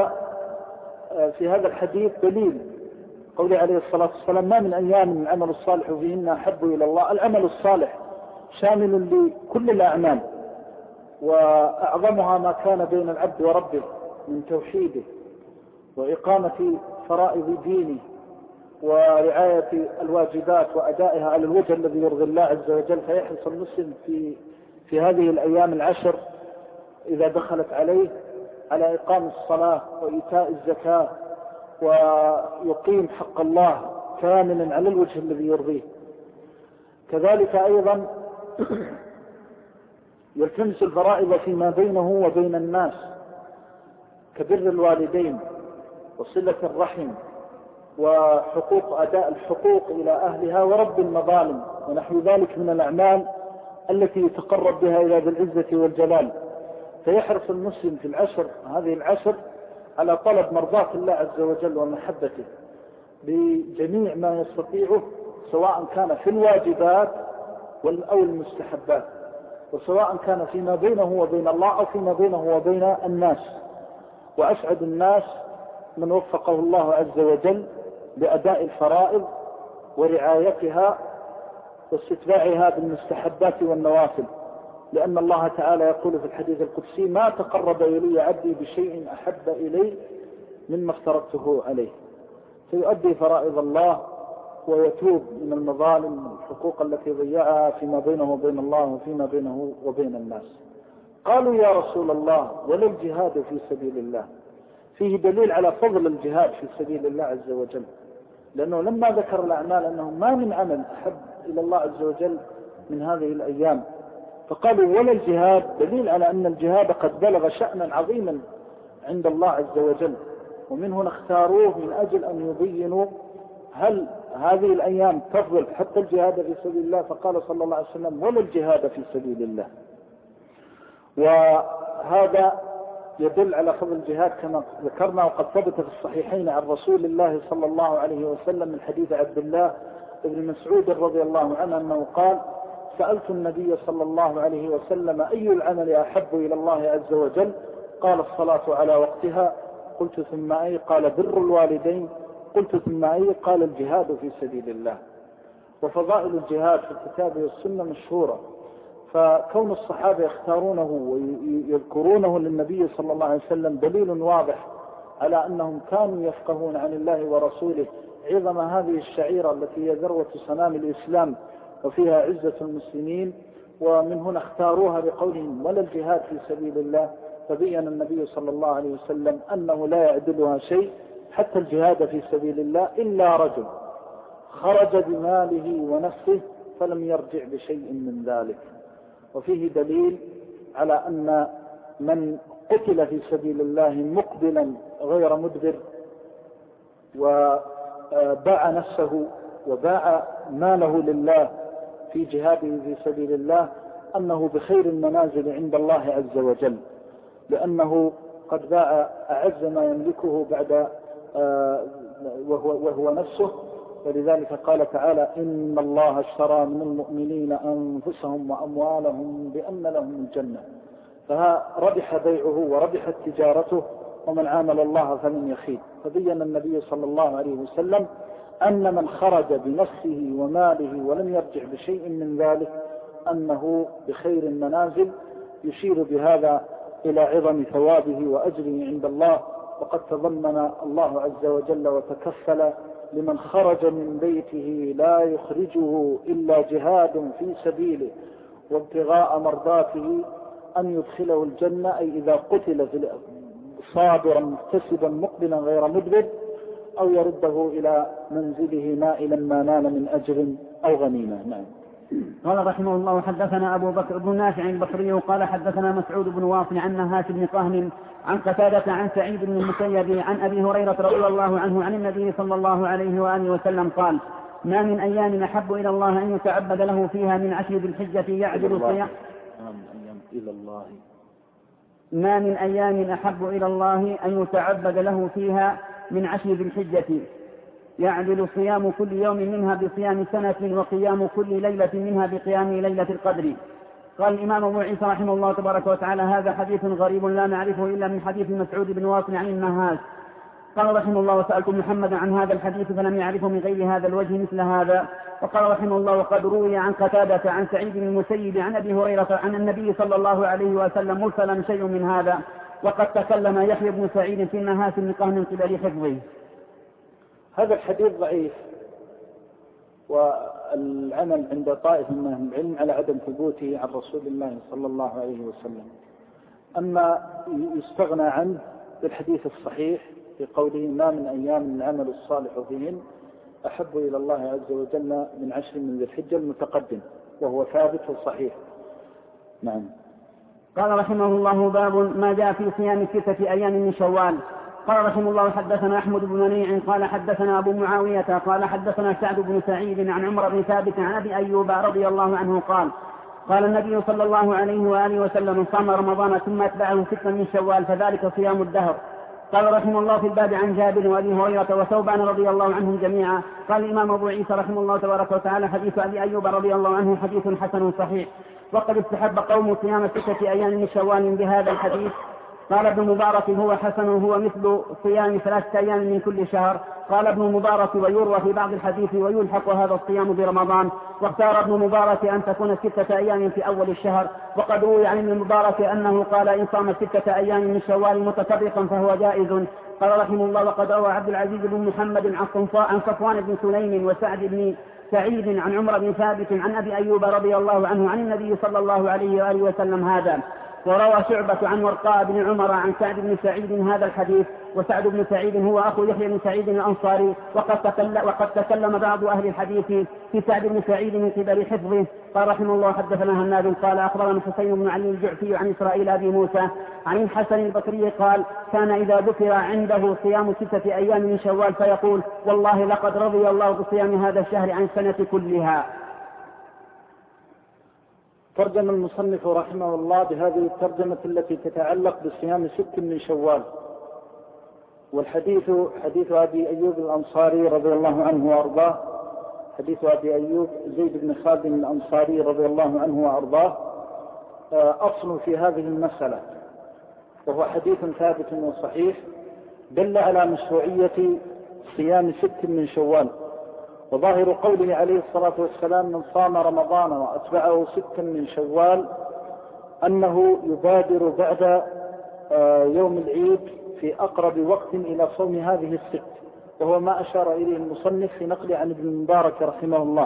هذا الحديث دليل قوله عليه الصلاة والسلام: ما من أيام من العمل الصالح فيهن أحب إلى الله. العمل الصالح شامل لكل الأعمال، وأعظمها ما كان بين العبد وربه من توحيده وإقامة فرائض دينه ورعاية الواجبات وأدائها على الوجه الذي يرضي الله عز وجل. فيحرص المسلم في هذه الأيام العشر إذا دخلت عليه على إقام الصلاة وإيتاء الزكاة ويقيم حق الله كاملا على الوجه الذي يرضيه. كذلك أيضا يلتمس الفرائض فيما بينه وبين الناس كبر الوالدين وصلة الرحم وحقوق أداء الحقوق إلى أهلها ورب المظالم ونحو ذلك من الأعمال التي يتقرب بها إلى ذي العزة والجلال. فيحرص المسلم في هذه العشر على طلب مرضاة الله عز وجل ومحبته بجميع ما يستطيعه، سواء كان في الواجبات أو المستحبات، وسواء كان فيما بينه وبين الله أو فيما بينه وبين الناس. وأسعد الناس من وفقه الله عز وجل بأداء الفرائض ورعايتها واستتباعها بالمستحبات والنوافل، لأن الله تعالى يقول في الحديث القدسي: ما تقرب إلي عبدي بشيء أحب إلي مما افترضته عليه. فيؤدي فرائض الله ويتوب من المظالم والحقوق التي ضيعها فيما بينه وبين الله وفيما بينه وبين الناس. قالوا: يا رسول الله ولا الجهاد في سبيل الله؟ فيه دليل على فضل الجهاد في سبيل الله عز وجل، لأنه لما ذكر الأعمال أنه ما من عمل أحب إلى الله عز وجل من هذه الأيام، فقالوا: ولا الجهاد؟ دليل على أن الجهاد قد بلغ شأنا عظيما عند الله عز وجل. ومن هنا اختاروه من أجل أن يبينوا هل هذه الأيام تفضل حتى الجهاد في سبيل الله، فقال صلى الله عليه وسلم: ولا الجهاد في سبيل الله. وهذا يدل على فضل الجهاد كما ذكرنا، وقد ثبت في الصحيحين عن رسول الله صلى الله عليه وسلم من حديث عبد الله بن مسعود رضي الله عنه أنه قال: سألت النبي صلى الله عليه وسلم: أي العمل أحب إلى الله عز وجل؟ قال: الصلاة على وقتها. قلت: ثم أي؟ قال: بر الوالدين. قلت: ثم أي؟ قال: الجهاد في سبيل الله. وفضائل الجهاد في الكتاب والسنة مشهورة، فكون الصحابة يختارونه ويذكرونه للنبي صلى الله عليه وسلم دليل واضح على أنهم كانوا يفقهون عن الله ورسوله عظم هذه الشعيرة التي هي ذروة سنام الإسلام وفيها عزة المسلمين. ومن هنا اختاروها بقولهم: ولا الجهاد في سبيل الله. فبين النبي صلى الله عليه وسلم أنه لا يعدلها شيء حتى الجهاد في سبيل الله إلا رجل خرج بماله ونفسه فلم يرجع بشيء من ذلك. وفيه دليل على أن من قتل في سبيل الله مقبلا غير مدبر وباع نفسه وباع ماله لله في جهاده في سبيل الله أنه بخير المنازل عند الله عز وجل، لأنه قد باع أعز ما يملكه بعد وهو نفسه. ولذلك قال تعالى: إن الله اشترى من المؤمنين أنفسهم وأموالهم بأن لهم الجنة. فربح بيعه وربحت تجارته، ومن عامل الله فلن يخيب. فبين النبي صلى الله عليه وسلم أن من خرج بنفسه وماله ولم يرجع بشيء من ذلك أنه بخير المنازل، يشير بهذا إلى عظم ثوابه وأجره عند الله. وقد تضمن الله عز وجل وتكفل لمن خرج من بيته لا يخرجه إلا جهاد في سبيله وابتغاء مرضاته أن يدخله الجنة، أي إذا قتل صابرا محتسبا مقبلا غير مدبر، أو يرده إلى منزله نائلا ما نال من أجر أو غنيمة. نعم. قال رحمه الله: حدثنا أبو بكر بن نافع البصري قال حدثنا مسعود بن واصل عن نهاش بن طهن عن قتادة عن سعيد بن المسيب عن أبي هريرة رضي الله عنه عن النبي صلى الله عليه وآله وسلم قال: ما من أيام أحب إلى الله أن يتعبد له فيها من عشر ذي الحجة يعدل صيام ما من أيام أحب إلى الله أن يتعبد له فيها من عشر ذي الحجة يعدل صيام كل يوم منها بصيام سنة وقيام كل ليلة منها بقيام ليلة القدر. قال الإمام أبو عيسى رحمه الله تبارك وتعالى: هذا حديث غريب لا نعرفه إلا من حديث مسعود بن واصل عن النهاس. قال رحمه الله: وسألت محمدا عن هذا الحديث فلم يعرفه من غير هذا الوجه مثل هذا. وقال رحمه الله: وقد روي عن قتادة عن سعيد بن المسيب عن أبي هريرة عن النبي صلى الله عليه وسلم مرسلا شيء من هذا. وقد تكلم يحيى بن سعيد في النهاس من قبل حفظه. هذا الحديث ضعيف، والعمل عند طائف من أهل العلم على عدم ثبوته عن رسول الله صلى الله عليه وسلم. أما يستغنى عنه بالحديث الصحيح في قوله: ما من أيام العمل الصالح فيهن أحب إلى الله عز وجل من عشر من ذي الحجة المتقدم، وهو ثابت وصحيح. نعم. قال رحمه الله: باب ما جاء في صيام 6 أيام من شوال. قال رحمه الله: حدثنا أحمد بن منيع قال حدثنا أبو معاوية قال حدثنا سعد بن سعيد عن عمر بن ثابت عن أبي أيوب رضي الله عنه قال النبي صلى الله عليه وآله وسلم: صام رمضان ثم أتبعه 6 من شوال فذلك صيام الدهر. قال رحمه الله في الباب عن جابر وأبي هريرة وثوبان رضي الله عنهم جميعا. قال الإمام أبو عيسى رحمه الله تبارك وتعالى: حديث أبي أيوب رضي الله عنه حديث حسن صحيح. وقد استحب قوم صيام 6 أيام من شوال بهذا الحديث. قال ابن مبارك: هو حسن، هو مثل صيام 3 أيام من كل شهر. قال ابن مبارك: ويروى في بعض الحديث ويلحق هذا الصيام برمضان. واختار ابن مبارك أن تكون 6 أيام في أول الشهر. وقد روي عن ابن مبارك أنه قال: إن صام 6 أيام من شوال متفرقا فهو جائز. قال رحمه الله: وقد روى عبد العزيز بن محمد عن صفوان بن سليم وسعد بن سعيد عن عمر بن ثابت عن أبي أيوب رضي الله عنه عن النبي صلى الله عليه وآله وسلم هذا. وروى شعبة عن ورقاء بن عمر عن سعد بن سعيد هذا الحديث. وسعد بن سعيد هو أخو يحيى بن سعيد الأنصاري. وقد تكلم بعض أهل الحديث في سعد بن سعيد من قبل حفظه. قال رحمه الله: حدثنا هناد قال أخبرنا حسين بن علي الجعفي عن إسرائيل أبي موسى عن الحسن البصري قال: كان إذا ذكر عنده صيام 6 أيام من شوال فيقول: والله لقد رضي الله بصيام هذا الشهر عن السنة كلها. ترجم المصنف رحمه الله بهذه الترجمة التي تتعلق بصيام 6 من شوال. والحديث حديث أبي أيوب الأنصاري رضي الله عنه وأرضاه، حديث أبي أيوب زيد بن خالد الأنصاري رضي الله عنه وأرضاه أصل في هذه المسألة، وهو حديث ثابت وصحيح دل على مشروعية صيام 6 من شوال. وظاهر قوله عليه الصلاة والسلام: من صام رمضان وأتبعه 6 من شوال، أنه يبادر بعد يوم العيد في أقرب وقت إلى صوم هذه 6، وهو ما أشار إليه المصنف في نقل عن ابن المبارك رحمه الله.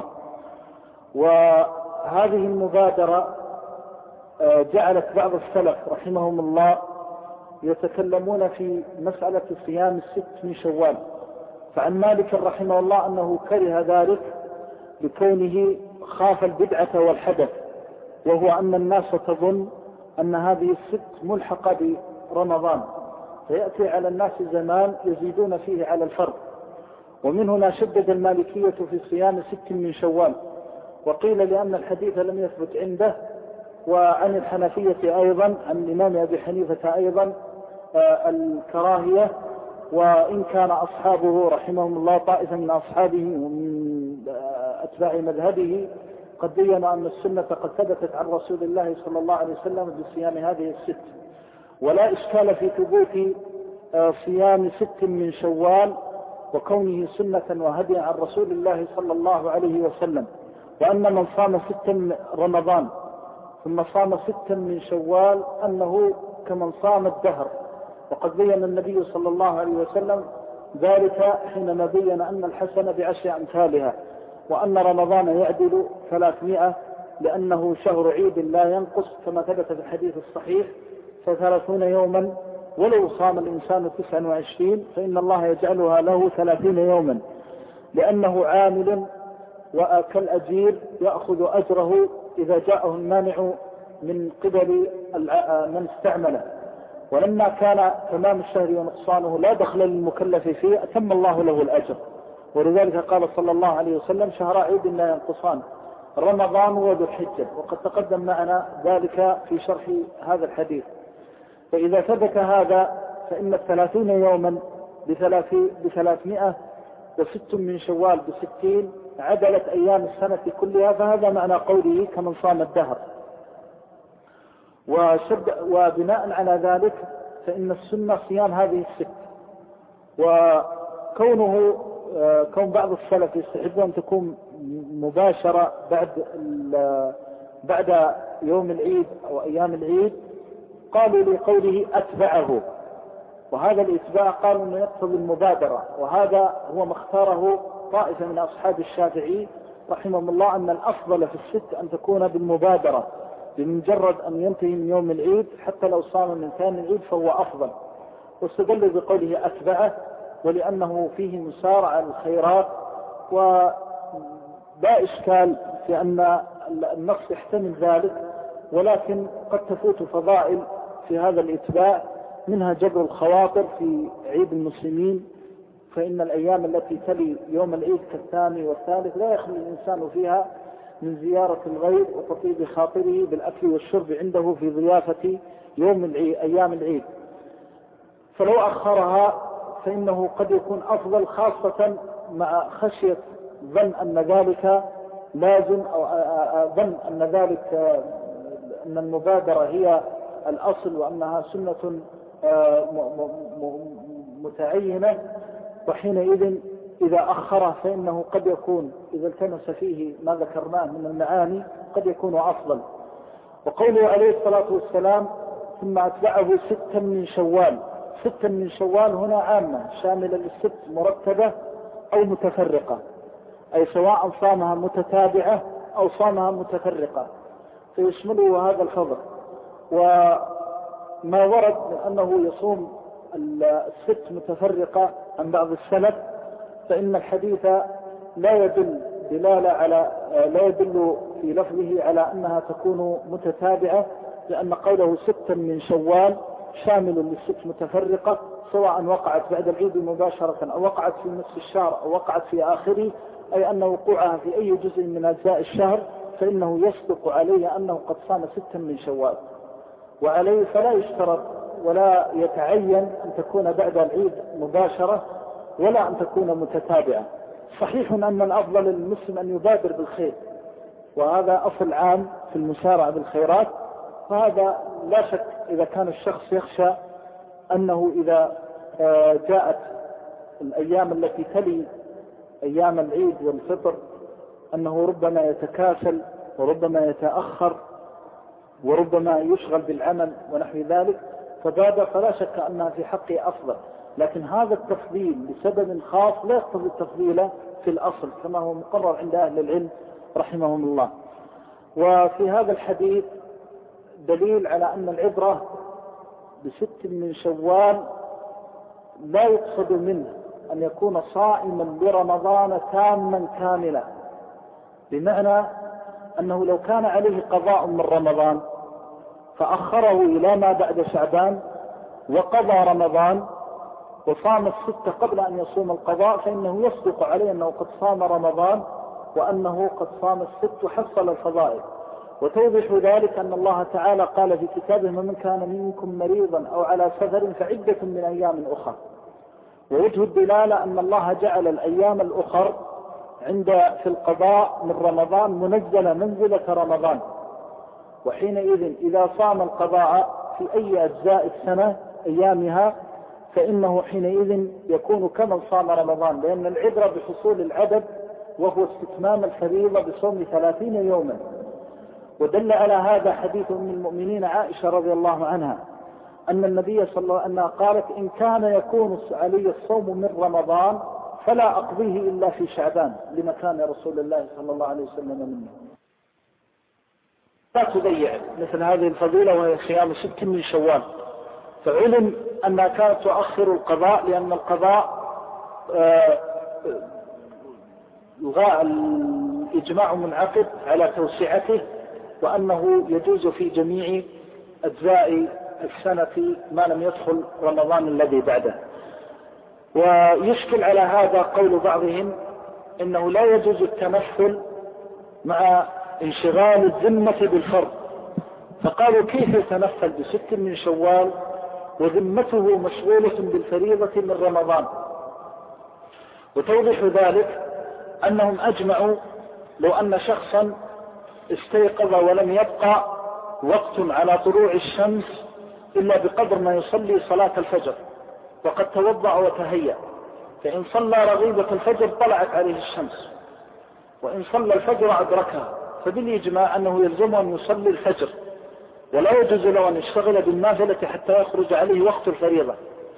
وهذه المبادرة جعلت بعض السلف رحمهم الله يتكلمون في مسألة صيام 6 من شوال. فعن مالك رحمه الله أنه كره ذلك لكونه خاف البدعة والحدث، وهو أن الناس تظن أن هذه 6 ملحقة برمضان، فيأتي على الناس زمان يزيدون فيه على الفرض. ومن هنا شدد المالكية في صيام 6 من شوال. وقيل لأن الحديث لم يثبت عنده. وعن الحنفية أيضا، عن الإمام أبي حنيفة أيضا الكراهية، وإن كان أصحابه رحمهم الله طائفة من أصحابه ومن أتباع مذهبه قد بيّنوا أن السنة قد ثبتت عن رسول الله صلى الله عليه وسلم بصيام هذه 6. ولا إشكال في ثبوت صيام 6 من شوال وكونه سنة وهدي عن رسول الله صلى الله عليه وسلم. وأن من صام 6 من رمضان ثم صام 6 من شوال أنه كمن صام الدهر. وقد بيّن النبي صلى الله عليه وسلم ذلك حينما بيّن أن الحسنة ب10 أمثالها، وأن رمضان يعدل 300 لأنه شهر عيد لا ينقص كما ثبت في الحديث الصحيح: ف30 يوما ولو صام الإنسان 29 فإن الله يجعلها له 30 يوما، لأنه عامل وكالأجير يأخذ أجره إذا جاءه المانع من قبل من استعمله. ولما كان تمام الشهر ونقصانه لا دخل للمكلف فيه أتم الله له الأجر. ولذلك قال صلى الله عليه وسلم شهر عيد لا ينقصان، رمضان وذو الحجة، وقد تقدم معنا ذلك في شرح هذا الحديث. فإذا ثبت هذا فإن 30 يوما ب300 و6 من شوال ب60 عدلت أيام السنة كلها، فهذا معنى قوله كمن صام الدهر. وبناء على ذلك فإن السنة صيام هذه الست، كون بعض السلف يستحب أن تكون مباشرة بعد يوم العيد أو أيام العيد، قالوا لقوله أتبعه، وهذا الإتباع قالوا أنه يقتضي المبادرة، وهذا هو ما اختاره طائفة من أصحاب الشافعي رحمهم الله، أن الأفضل في الست أن تكون بالمبادرة، بمجرد أن ينتهي من يوم العيد حتى لو صام من ثاني العيد فهو أفضل. واستدلوا بقوله أتبعه ولأنه فيه مسارعة الخيرات، ولا إشكال في أن النص يحتمل ذلك، ولكن قد تفوت فضائل في هذا الإتباع، منها جبر الخواطر في عيد المسلمين، فإن الأيام التي تلي يوم العيد كالثاني والثالث لا يخلو الإنسان فيها من زيارة الغير وتطيب خاطره بالأكل والشرب عنده في ضيافة أيام العيد. فلو أخرها فإنه قد يكون أفضل، خاصة مع خشية ظن أن ذلك لازم، أو ظن أن ذلك أن المبادرة هي الأصل وأنها سنة متعينة، وحينئذ إذا أخره فإنه قد يكون إذا التمس فيه ما ذكرناه من المعاني قد يكون أفضل. وقوله عليه الصلاة والسلام ثم أتبعه 6 من شوال، 6 من شوال هنا عامة شاملة للست مرتبة أو متفرقة، أي سواء صامها متتابعة أو صامها متفرقة فيشمله هذا الفضل. وما ورد من أنه يصوم الست متفرقة عن بعض السلف، فإن الحديث لا يدل في لفظه على أنها تكون متتابعة، لأن قوله 6 من شوال شامل للست متفرقة، سواء وقعت بعد العيد مباشرة أو وقعت في نصف الشهر أو وقعت في آخره، أي أن وقوعها في أي جزء من أجزاء الشهر فإنه يصدق عليه أنه قد صام 6 من شوال. وعليه فلا يشترط ولا يتعين أن تكون بعد العيد مباشرة ولا أن تكون متتابعة. صحيح أن الأفضل للمسلم أن يبادر بالخير، وهذا أصل عام في المسارعة بالخيرات، فهذا لا شك إذا كان الشخص يخشى أنه إذا جاءت الأيام التي تلي أيام العيد والفطر أنه ربما يتكاسل وربما يتأخر وربما يشغل بالعمل ونحو ذلك، فلا شك أنها في حقه أفضل. لكن هذا التفضيل لسبب خاص لا يقتضي التفضيل في الأصل كما هو مقرر عند أهل العلم رحمهم الله. وفي هذا الحديث دليل على أن العبرة ب6 من شوال لا يقصد منه أن يكون صائما لرمضان تاما كاملا، بمعنى أنه لو كان عليه قضاء من رمضان فأخره إلى ما بعد شعبان وقضى رمضان وصام 6 قبل أن يصوم القضاء، فإنه يصدق عليه أنه قد صام رمضان وأنه قد صام 6 وحصل الفضائل. وتوضح ذلك أن الله تعالى قال في كتابه من كان منكم مريضا أو على سفر فعدة من أيام أخرى. ووجه الدلالة أن الله جعل الأيام الأخر في القضاء من رمضان منزلة منزلة رمضان، وحينئذ إذا صام القضاء في أي أجزاء السنة أيامها فإنه حينئذ يكون كمن صام رمضان، لأن العبرة بحصول العدد وهو استتمام الفريضة بصوم 30 يوما. ودل على هذا حديث من المؤمنين عائشة رضي الله عنها أن النبي صلى الله عليه وسلم قالت إن كان يكون علي الصوم من رمضان فلا أقضيه إلا في شعبان لمكان رسول الله صلى الله عليه وسلم منه. لا تضيع مثل هذه الفضيلة وهي صيام 6 من شوال. فعلم أنها كانت تؤخر القضاء لأن القضاء الإجماع منعقد على توسعته، وأنه يجوز في جميع أجزاء السنة ما لم يدخل رمضان الذي بعده. ويشكل على هذا قول بعضهم إنه لا يجوز التمثل مع انشغال الذمة بالفرض، فقالوا كيف يتمثل ب6 من شوال وذمته مشغولة بالفريضة من رمضان؟ وتوضح ذلك أنهم أجمعوا لو أن شخصا استيقظ ولم يبقى وقت على طلوع الشمس إلا بقدر ما يصلي صلاة الفجر وقد توضأ وتهيأ، فإن صلى رغيبة الفجر طلعت عليه الشمس، وإن صلى الفجر أدركها، فبالإجماع أنه يلزم أن يصلي الفجر ولا يجوز له أن يشتغل بالنافلة حتى يخرج عليه وقت الفريضة.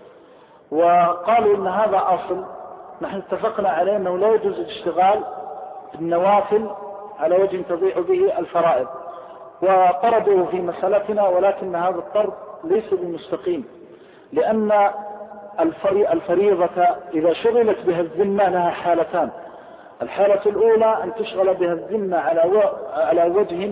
وقالوا إن هذا أصل نحن اتفقنا عليه أنه لا يجوز الاشتغال بالنوافل على وجه تضيع به الفرائض، وطردوا في مسألتنا، ولكن هذا الطرد ليس بمستقيم، لأن الفريضة إذا شغلت بها الذمة لها حالتان. الحالة الأولى أن تشغل بها الذمة على وجه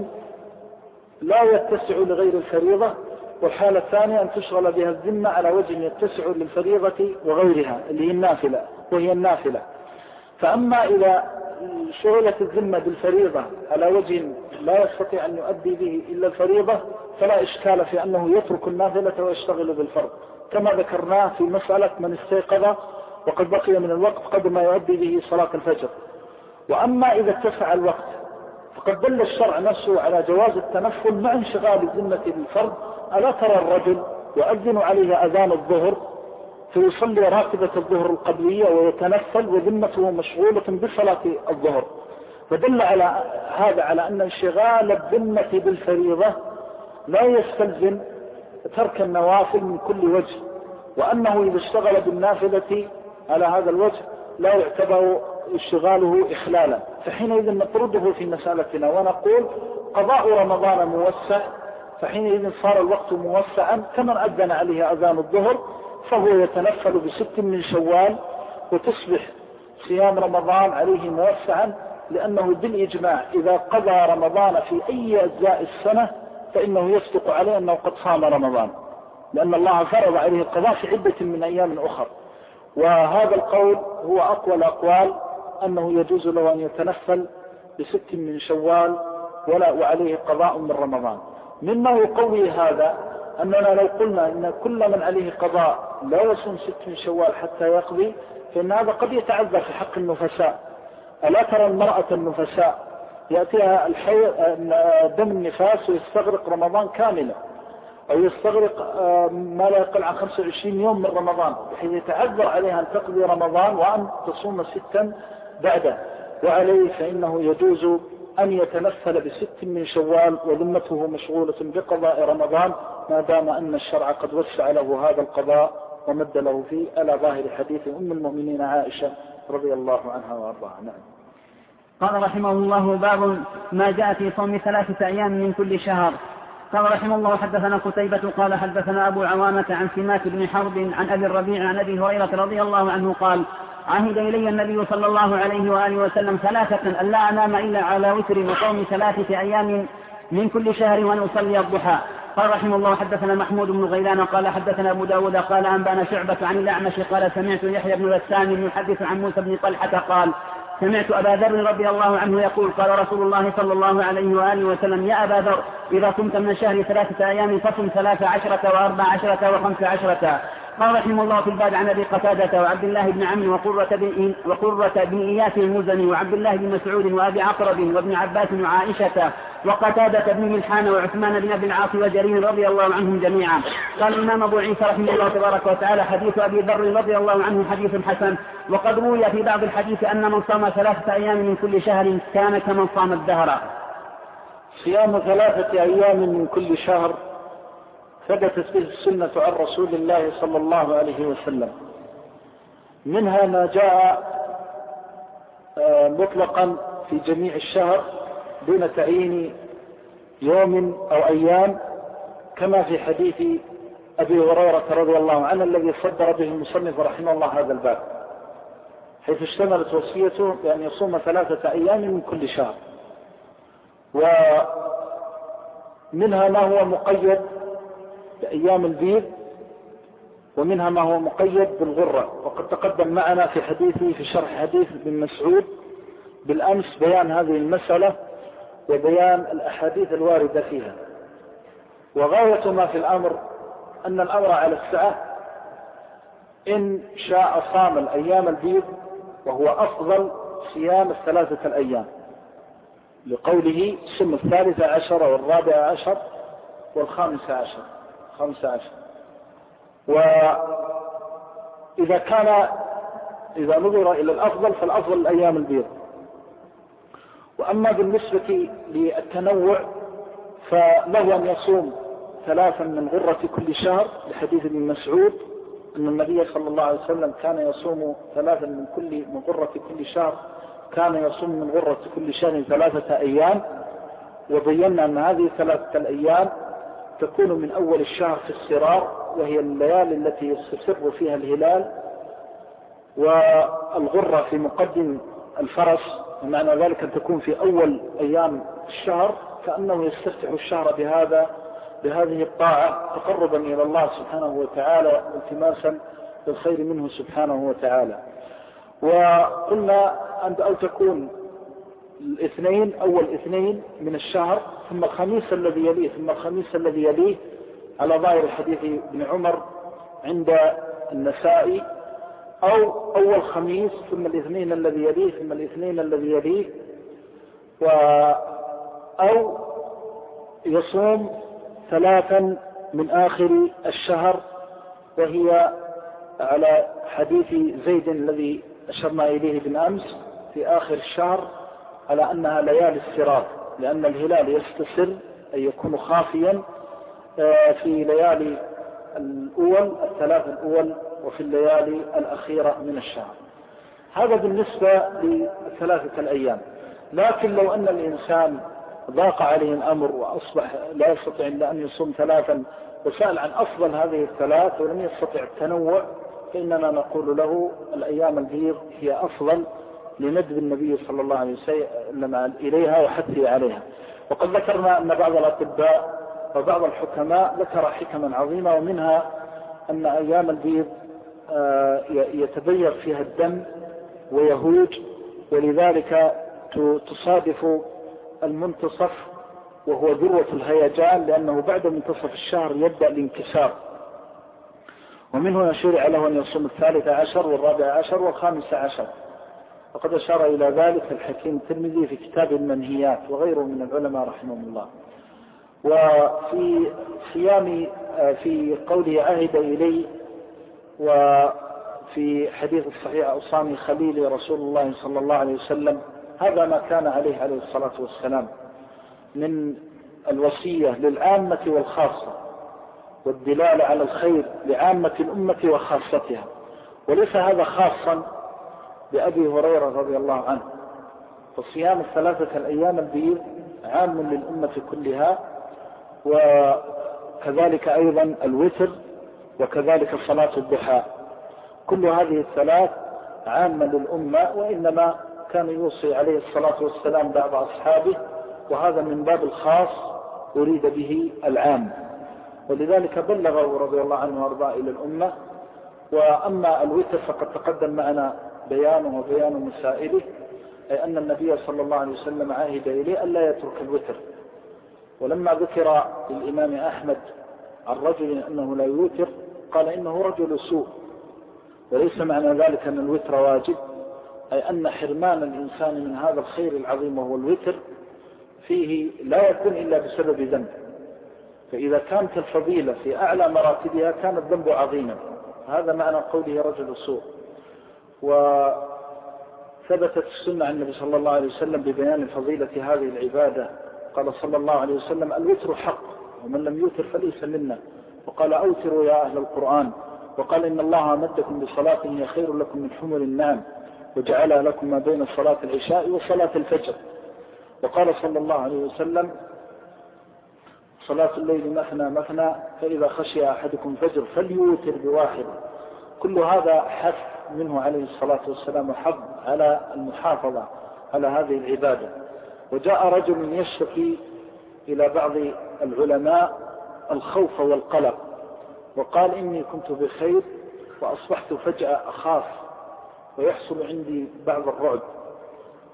لا يتسع لغير الفريضة، والحالة الثانية أن تشغل بها الذمة على وجه يتسع للفريضة وغيرها اللي هي النافلة، وهي النافلة. فأما إذا شغلت الذمة بالفريضة على وجه لا يستطيع أن يؤدي به إلا الفريضة فلا إشكال في أنه يترك النافلة ويشتغل بالفرض، كما ذكرناه في مسألة من استيقظ وقد بقي من الوقت قدر ما يؤدي به صلاة الفجر. وأما إذا اتسع الوقت فقد دل الشرع نفسه على جواز التنفل مع انشغال الذمة بالفرض. ألا ترى الرجل يؤذن عليه أذان الظهر فيصلي راتبة الظهر القبلية ويتنفل وذمته مشغولة بصلاة الظهر، فدل على هذا على أن انشغال الذمة بالفريضة لا يستلزم ترك النوافل من كل وجه، وأنه إذا اشتغل بالنافلة على هذا الوجه لا يعتبر اشتغاله إخلالا، فحينئذ نطرده في مسألتنا ونقول قضاء رمضان موسع، فحينئذ صار الوقت موسعا كمن أذن عليه أذان الظهر فهو يتنفل ب6 من شوال، وتصبح صيام رمضان عليه موسعا، لأنه بالإجماع إذا قضى رمضان في أي أجزاء السنة فإنه يصدق عليه أنه قد صام رمضان، لأن الله فرض عليه القضاء في عدة من أيام أخرى. وهذا القول هو أقوى الأقوال، أنه يجوز له أن يتنفل ب6 من شوال وعليه قضاء من رمضان. مما يقوي هذا أننا لو قلنا إن كل من عليه قضاء لا يصوم 6 من شوال حتى يقضي، فإن هذا قد يتعذر في حق النفساء. ألا ترى المرأة النفساء يأتيها دم النفاس ويستغرق رمضان كاملا، أو يستغرق ما لا يقل عن 25 يوم من رمضان، بحيث يتعذر عليها أن تقضي رمضان وأن تصوم 6 بعده، وعليه فإنه يجوز أن يتنفل ب6 من شوال وذمته مشغولة بقضاء رمضان، ما دام أن الشرع قد وسع له هذا القضاء ومد له فيه، على ظاهر حديث أم المؤمنين عائشة رضي الله عنها وأرضاها. نعم. قال رحمه الله: باب ما جاء في صوم 3 أيام من كل شهر. قال رحمه الله: حدثنا قتيبة قال حدثنا أبو عوانة عن سماك بن حرب عن أبي الربيع عن أبي هريرة رضي الله عنه قال: عهد إلي النبي صلى الله عليه وآله وسلم 3 أن لا أنام إلا على وتر وصوم 3 أيام من كل شهر وأن أصلي الضحى. قال رحمه الله: حدثنا محمود بن غيلان قال حدثنا أبو داود قال أنبانا شعبة عن الأعمش قال سمعت يحيى بن غسان يحدث عن موسى بن طلحة قال سمعت أبا ذر رضي الله عنه يقول: قال رسول الله صلى الله عليه وآله وسلم: يا أبا ذر، إذا صمت من الشهر 3 أيام فصم 13 و14 و15. قال رحمه الله في الباب عن أبي قتادة وعبد الله بن عمرو وقرة بن إياس المزني وعبد الله بن مسعود وأبي عقرب وابن عباس وعائشة وقتادة بن ملحان وعثمان بن أبي العاص وجرير رضي الله عنهم جميعا. قال الإمام أبو عيسى رحمه الله تبارك وتعالى: حديث أبي ذر رضي الله عنه حديث حسن، وقد روي في بعض الحديث أن من صام 3 أيام من كل شهر كان كمن صام الدهر. صيام 3 أيام من كل شهر ثبتت به السنة عن رسول الله صلى الله عليه وسلم، منها ما جاء مطلقا في جميع الشهر دون تعيين يوم أو أيام، كما في حديث أبي هريرة رضي الله عنه الذي صدر به المصنف رحمه الله هذا الباب، حيث اشتملت وصيته بأن يصوم 3 أيام من كل شهر. ومنها ما هو مقيد بأيام البيض، ومنها ما هو مقيد بالغرة، وقد تقدم معنا في حديثه في شرح حديث ابن مسعود بالأمس بيان هذه المسألة وبيان الأحاديث الواردة فيها. وغاية ما في الأمر أن الأمر على السعة، إن شاء صام الأيام البيض، وهو أفضل صيام 3 الأيام، لقوله سم 13 و14 و15. وإذا إذا نظر إلى الأفضل فالأفضل الأيام البيض. وأما بالنسبة للتنوع فله أن يصوم 3 من غرة كل شهر، لحديث ابن مسعود أن النبي صلى الله عليه وسلم كان يصوم 3 من غرة كل شهر، كان يصوم من غرة كل شهر 3 أيام. وبينا أن هذه 3 الأيام تكون من أول الشهر في السرار، وهي الليالي التي يستسر فيها الهلال، والغرة في مقدم الفرس، ومعنى ذلك أن تكون في أول أيام الشهر، كأنه يستفتح الشهر بهذه الطاعة تقربا إلى الله سبحانه وتعالى والتماسا للخير منه سبحانه وتعالى. وقلنا أو تكون الاثنين، أول 2 من الشهر، ثم الخميس الذي يليه، ثم الخميس الذي يليه، على ظاهر حديث ابن عمر عند النسائي، أو أول خميس ثم الاثنين الذي يليه ثم الاثنين الذي يليه، أو يصوم 3 من آخر الشهر، وهي على حديث زيد الذي أشرنا إليه بالأمس في آخر الشهر، على أنها ليالي السرار، لأن الهلال يستسر أن يكون خافيا في ليالي الأول 3 الأول، وفي الليالي الأخيرة من الشهر. هذا بالنسبة ل3 الأيام. لكن لو أن الإنسان ضاق عليه الأمر وأصبح لا يستطيع إلا أن يصوم 3 وسأل عن أفضل هذه ال3 ولم يستطيع التنوع، فإننا نقول له الأيام البيض هي أفضل، لندب النبي صلى الله عليه وسلم إليها وحثه عليها. وقد ذكرنا أن بعض الأطباء وبعض الحكماء ذكر حكما عظيمة، ومنها أن أيام البيض يتبيض فيها الدم ويهوج، ولذلك تصادف المنتصف وهو ذروة الهيجان، لأنه بعد منتصف الشهر يبدأ الانكسار. ومنه يشير له أن يصوم 13 و14 و15. وقد أشار إلى ذلك الحكيم الترمذي في كتاب المنهيات وغيره من العلماء رحمهم الله. وفي صيام في قوله عهد إلي، وفي حديث الصحيح أوصاني خليلي رسول الله صلى الله عليه وسلم، هذا ما كان عليه الصلاة والسلام من الوصية للعامة والخاصة، والدلالة على الخير لعامة الأمة وخاصتها. وليس هذا خاصا بأبي هريرة رضي الله عنه، فصيام 3 الأيام البيض عام للأمة كلها، وكذلك أيضا الوتر، وكذلك صلاة الضحى، كل هذه ال3 عامة للأمة، وإنما كان يوصي عليه الصلاة والسلام بعض أصحابه، وهذا من باب الخاص أريد به العام، ولذلك بلغه رضي الله عنه وارضاه إلى الأمة. وأما الوتر فقد تقدم معنا بيانه وبيان مسائله، أي أن النبي صلى الله عليه وسلم عاهد إليه ألا يترك الوتر. ولما ذكر للإمام أحمد عن رجل أنه لا يوتر قال إنه رجل سوء، وليس معنى ذلك أن الوتر واجب، أي أن حرمان الإنسان من هذا الخير العظيم وهو الوتر فيه لا يكون إلا بسبب ذنب، فإذا كانت الفضيلة في أعلى مراتبها كان الذنب عظيما. هذا معنى قوله رجل سوء. وثبتت السنة عن النبي صلى الله عليه وسلم ببيان فضيلة هذه العبادة، قال صلى الله عليه وسلم الوتر حق، ومن لم يوتر فليس منا. وقال أوتروا يا أهل القرآن. وقال إن الله أمدكم بصلاة هي خير لكم من حمر النعم، وجعلها لكم ما بين صلاة العشاء وصلاة الفجر. وقال صلى الله عليه وسلم صلاة الليل مثنى مثنى، فإذا خشي أحدكم فجر فليوتر بواحد. كل هذا حث منه عليه الصلاة والسلام وحض على المحافظة على هذه العبادة. وجاء رجل يشتكي إلى بعض العلماء الخوف والقلق، وقال إني كنت بخير وأصبحت فجأة أخاف ويحصل عندي بعض الرعب،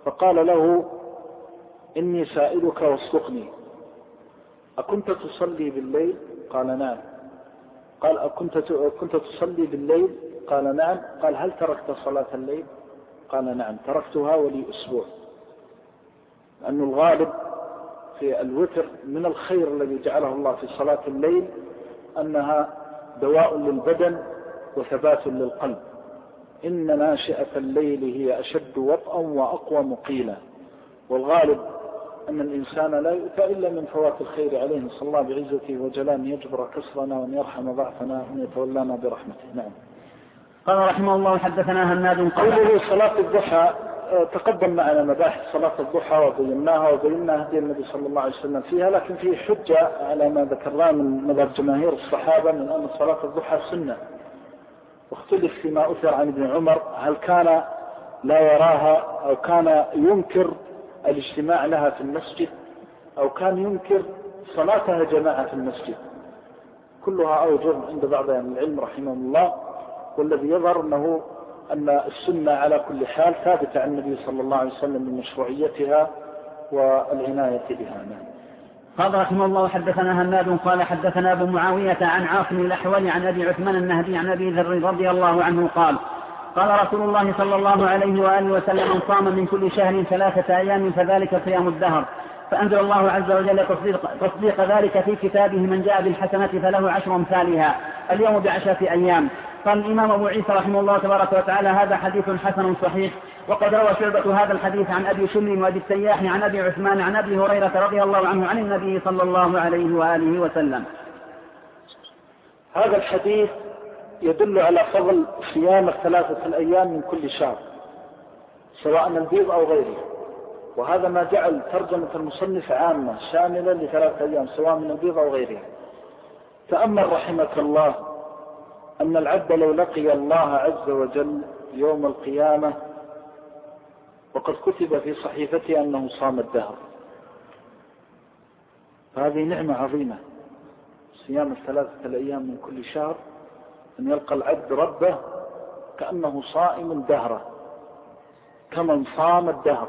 فقال له: إني سائلك واصدقني، أكنت تصلي بالليل؟ قال: نعم. قال: كنت تصلي بالليل؟ قال: نعم. قال: هل تركت صلاة الليل؟ قال: نعم، تركتها ولي أسبوع. لأن الغالب في الوتر من الخير الذي جعله الله في صلاة الليل أنها دواء للبدن وثبات للقلب. إن ناشئة الليل هي أشد وطئا وأقوى مقيلا. والغالب أن الإنسان لا يؤتى إلا من فوات الخير عليه، نسأل الله بعزته وجلاله أن يجبر كسرنا وأن يرحم ضعفنا وأن يتولانا برحمته. نعم. قال رحمه الله: حدثنا هناد قوله صلاة الضحى، تقدم معنا مباحث صلاة الضحى وبيناها هدي النبي صلى الله عليه وسلم فيها، لكن فيه حجة على ما ذكرناه من مذهب جماهير الصحابة من أن صلاة الضحى سنة. واختلف فيما أثر عن ابن عمر هل كان لا يراها أو كان ينكر الاجتماع لها في المسجد أو كان ينكر صلاتها جماعة في المسجد. كلها أوجه عند بعض أهل العلم رحمه الله، والذي يظهر أنه أن السنة على كل حال ثابتة عن النبي صلى الله عليه وسلم بمشروعيتها والعناية بها. قال رحمه الله: حدثنا هناد قال حدثنا أبو معاوية عن عاصم الأحول عن أبي عثمان النهدي عن أبي ذر رضي الله عنه قال: قال رسول الله صلى الله عليه وآله وسلم: من صام من كل شهر 3 أيام فذلك صيام الدهر. فأنزل الله عز وجل تصديق ذلك في كتابه: من جاء بالحسنة فله 10 أمثالها اليوم ب10 أيام. قال الإمام أبو عيسى رحمه الله تبارك وتعالى: هذا حديث حسن صحيح. وقد روى شعبة هذا الحديث عن أبي شمر وأبي السياح عن أبي عثمان عن أبي هريرة رضي الله عنه عن النبي صلى الله عليه وآله وسلم. هذا الحديث يدل على فضل صيام 3 الأيام من كل شهر سواء البيض أو غيره، وهذا ما جعل ترجمة المصنف عامة شاملة ل3 أيام سواء من البيض أو غيره. تأمل رحمك الله أن العبد لو لقي الله عز وجل يوم القيامة وقد كتب في صحيفته أنه صام الدهر، فهذه نعمة عظيمة. صيام 3 الأيام من كل شهر، أن يلقى العبد ربه كأنه صائم دهره كمن صام الدهر.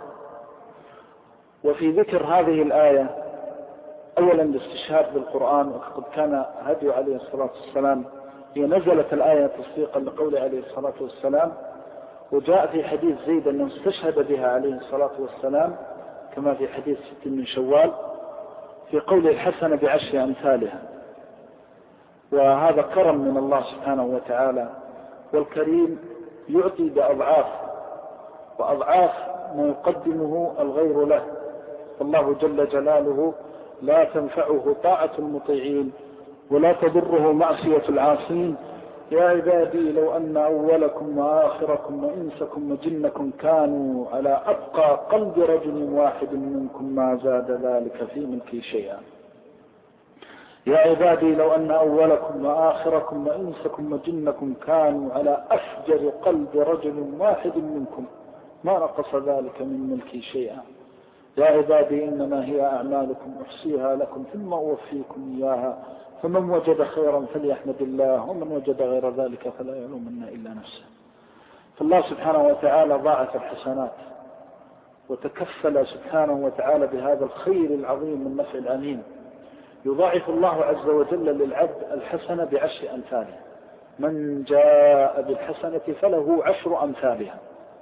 وفي ذكر هذه الآية أولا الاستشهاد بالقرآن، وقد كان هدي عليه الصلاة والسلام، هي نزلت الآية تصديقا لقول عليه الصلاة والسلام، وجاء في حديث زيد أنه استشهد بها عليه الصلاة والسلام كما في حديث 6 من شوال في قول الحسنة ب10 أمثالها. وهذا كرم من الله سبحانه وتعالى، والكريم يعطي بأضعاف وأضعاف ما يقدمه الغير له. فالله جل جلاله لا تنفعه طاعة المطيعين ولا تضره معصية العاصين. يا عبادي لو أن أولكم وآخركم وإنسكم وجنكم كانوا على أبقى قلب رجل واحد منكم ما زاد ذلك في ملكي شيئا. يا عبادي لو أن أولكم وآخركم وإنسكم وجنكم كانوا على أفجر قلب رجل واحد منكم ما نقص ذلك من ملكي شيئا. يا عبادي إنما هي أعمالكم أحصيها لكم ثم أوفيكم إياها، فمن وجد خيرا فليحمد الله ومن وجد غير ذلك فلا يلومن إلا نفسه. فالله سبحانه وتعالى ضاعف الحسنات وتكفل سبحانه وتعالى بهذا الخير العظيم والنفع العميم. يضاعف الله عز وجل للعبد الحسنة ب10 أمثالها. من جاء بالحسنة فله 10 أمثالها،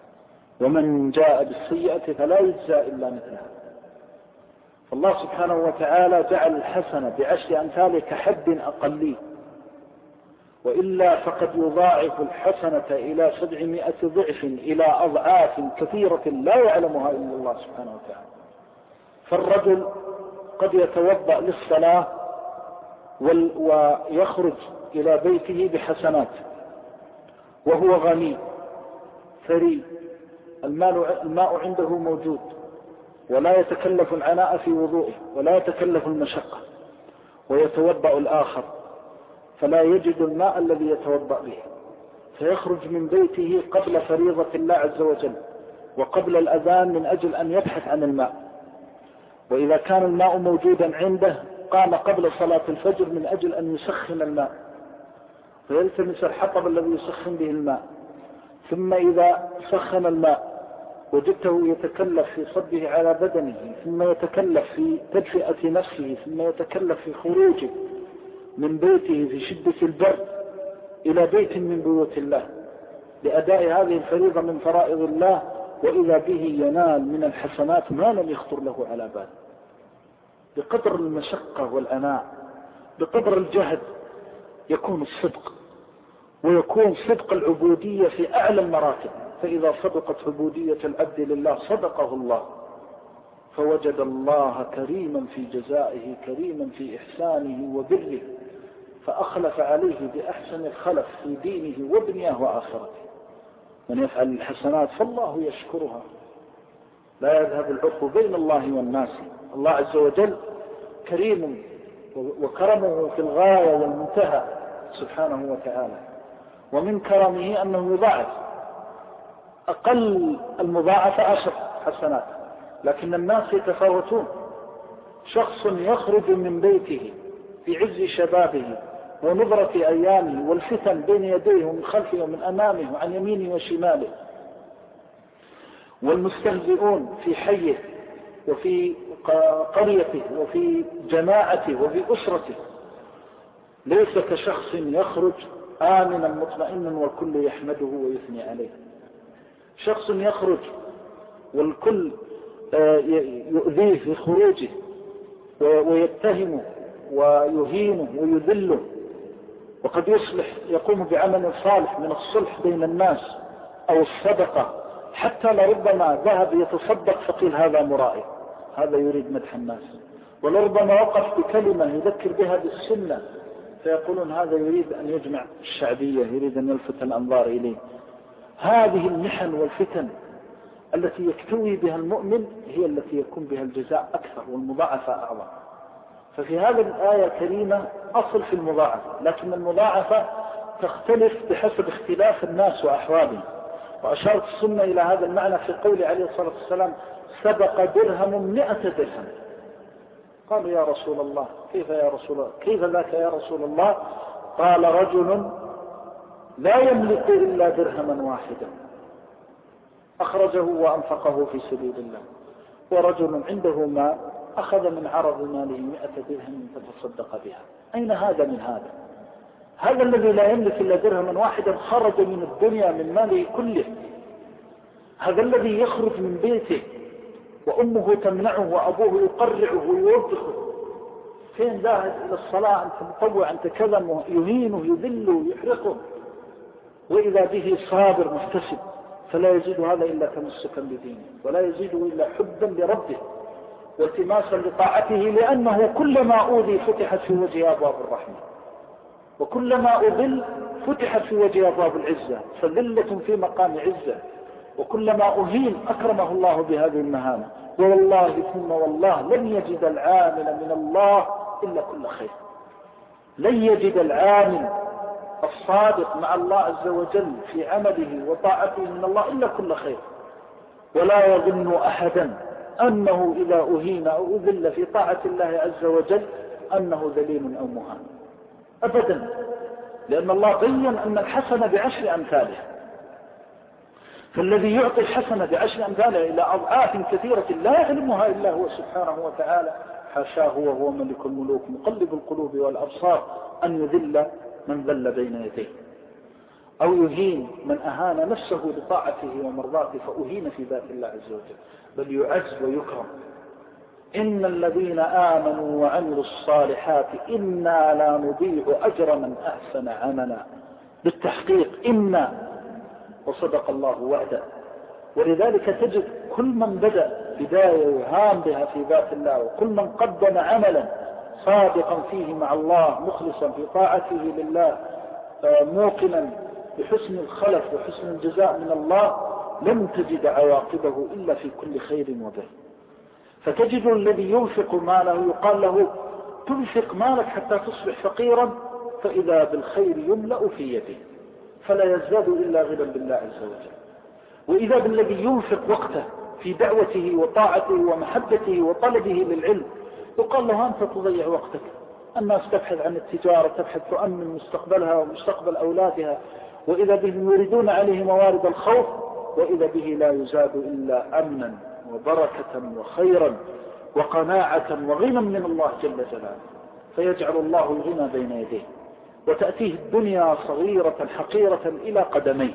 ومن جاء بالسيئة فلا يجزى إلا مثلها. فالله سبحانه وتعالى جعل الحسنة ب10 أمثالها كحد أقلي، وإلا فقد يضاعف الحسنة إلى 700 ضعف إلى أضعاف كثيرة لا يعلمها إلا الله سبحانه وتعالى. فالرجل قد يتوضأ للصلاة ويخرج إلى بيته بحسنات وهو غني ثري، الماء عنده موجود، ولا يتكلف العناء في وضوئه ولا يتكلف المشقة، ويتوضأ الآخر فلا يجد الماء الذي يتوضأ به، فيخرج من بيته قبل فريضة الله عز وجل وقبل الأذان من أجل أن يبحث عن الماء. وإذا كان الماء موجودا عنده قام قبل صلاة الفجر من أجل أن يسخن الماء، فيلتمس الحطب الذي يسخن به الماء، ثم إذا سخن الماء وجدته يتكلف في صبه على بدنه، ثم يتكلف في تدفئة نفسه، ثم يتكلف في خروجه من بيته في شدة البرد إلى بيت من بيوت الله لأداء هذه الفريضة من فرائض الله، وإذا به ينال من الحسنات ما لم يخطر له على بال. بقدر المشقة والعناء، بقدر الجهد، يكون الصدق، ويكون صدق العبودية في أعلى المراتب. فإذا صدقت عبودية العبد لله صدقه الله، فوجد الله كريما في جزائه، كريما في إحسانه وبره، فأخلف عليه بأحسن الخلف في دينه ودنياه وآخرته. من يفعل الحسنات فالله يشكرها، لا يذهب العرف بين الله والناس. الله عز وجل كريم، وكرمه في الغاية والمنتهى سبحانه وتعالى. ومن كرمه أنه يضاعف، أقل المضاعفة 10 حسنات، لكن الناس يتفاوتون. شخص يخرج من بيته في عز شبابه ونظرة أيامه والفتن بين يديه ومن خلفه ومن أمامه وعن يمينه وشماله، والمستهزئون في حيه وفي قريته وفي جماعته وفي أسرته، ليس كشخص يخرج آمنا مطمئنا والكل يحمده ويثني عليه. شخص يخرج والكل يؤذيه في خروجه ويتهمه ويهينه ويذله، وقد يقوم بعمل صالح من الصلح بين الناس أو الصدقة، حتى لربما ذهب يتصدق فقيل هذا مرائي، هذا يريد مدح الناس، ولربما وقف بكلمة يذكر بها بالسنة فيقولون هذا يريد أن يجمع الشعبية، يريد أن يلفت الأنظار إليه. هذه المحن والفتن التي يكتوي بها المؤمن هي التي يكون بها الجزاء أكثر والمضاعفة أعظم. ففي هذه الآية الكريمة أصل في المضاعفة، لكن المضاعفة تختلف بحسب اختلاف الناس وأحوالهم. وأشارت السنة إلى هذا المعنى في قول عليه الصلاة والسلام: سبق درهم 100 درهم. قالوا يا رسول الله كيف يا رسول الله، كيف ذاك يا رسول الله؟ قال: رجل لا يملك إلا درهما واحدا أخرجه وأنفقه في سبيل الله، ورجل عنده مال أخذ من عرض ماله 100 درهم فتصدق بها. أين هذا من هذا؟ هذا الذي لا يملك إلا درهما واحدا خرج من الدنيا من ماله كله. هذا الذي يخرج من بيته وأمه تمنعه وأبوه يقرعه ويوبخه، فين ذاهب إلى الصلاة، أنت مطوع، أنت كذا، يهينه يذله يحرقه، وإذا به صابر محتسب، فلا يزيد هذا إلا تمسكا بدينه، ولا يزيد إلا حبا لربه والتماسا لطاعته، لأنه كلما أوذي فتحت في وجه أبواب الرحمة، وكلما أذل فتحت في وجه أبواب العزة، فذلة في مقام عزة، وكلما أهين أكرمه الله بهذه المهانة. والله ثم والله لن يجد العامل من الله إلا كل خير، لن يجد العامل الصادق مع الله عز وجل في عمله وطاعته من الله إلا كل خير. ولا يظن أحدا أنه إذا أهين أو أذل في طاعة الله عز وجل أنه ذليل أو مهان أبدا، لأن الله بين أن الحسنة ب10 أمثالها، فالذي يعطي الحسنة ب10 أمثالها إلى أضعاف كثيرة لا يعلمها إلا هو سبحانه وتعالى، حاشاه وهو ملك الملوك مقلب القلوب والأبصار أن يذل من ذل بين يديه، أو يهين من أهان نفسه لطاعته ومرضاته فأهين في ذات الله عز وجل، بل يعز ويكرم. إن الذين آمنوا وعملوا الصالحات إنا لا نضيع أجر من أحسن عملا، بالتحقيق إنا، وصدق الله وعده. ولذلك تجد كل من بدأ بداية يهام بها في ذات الله، وكل من قدم عملا صادقا فيه مع الله مخلصا في طاعته لله موقنا بحسن الخلف وحسن الجزاء من الله، لم تجد عواقبه إلا في كل خير وبر. فتجد الذي ينفق ماله يقال له تنفق مالك حتى تصبح فقيرا، فإذا بالخير يملأ في يده فلا يزداد إلا غنى بالله عز وجل. وإذا بالذي ينفق وقته في دعوته وطاعته ومحبته وطلبه للعلم يقال له أنت تضيع وقتك، الناس تبحث عن التجارة، تبحث تؤمن مستقبلها ومستقبل أولادها، وإذا بهم يريدون عليه موارد الخوف وإذا به لا يزاد إلا أمنا وبركة وخيرا وقناعة وغنى من الله جل جلاله، فيجعل الله الغنى بين يديه، وتأتيه الدنيا صغيرة حقيرة إلى قدميه،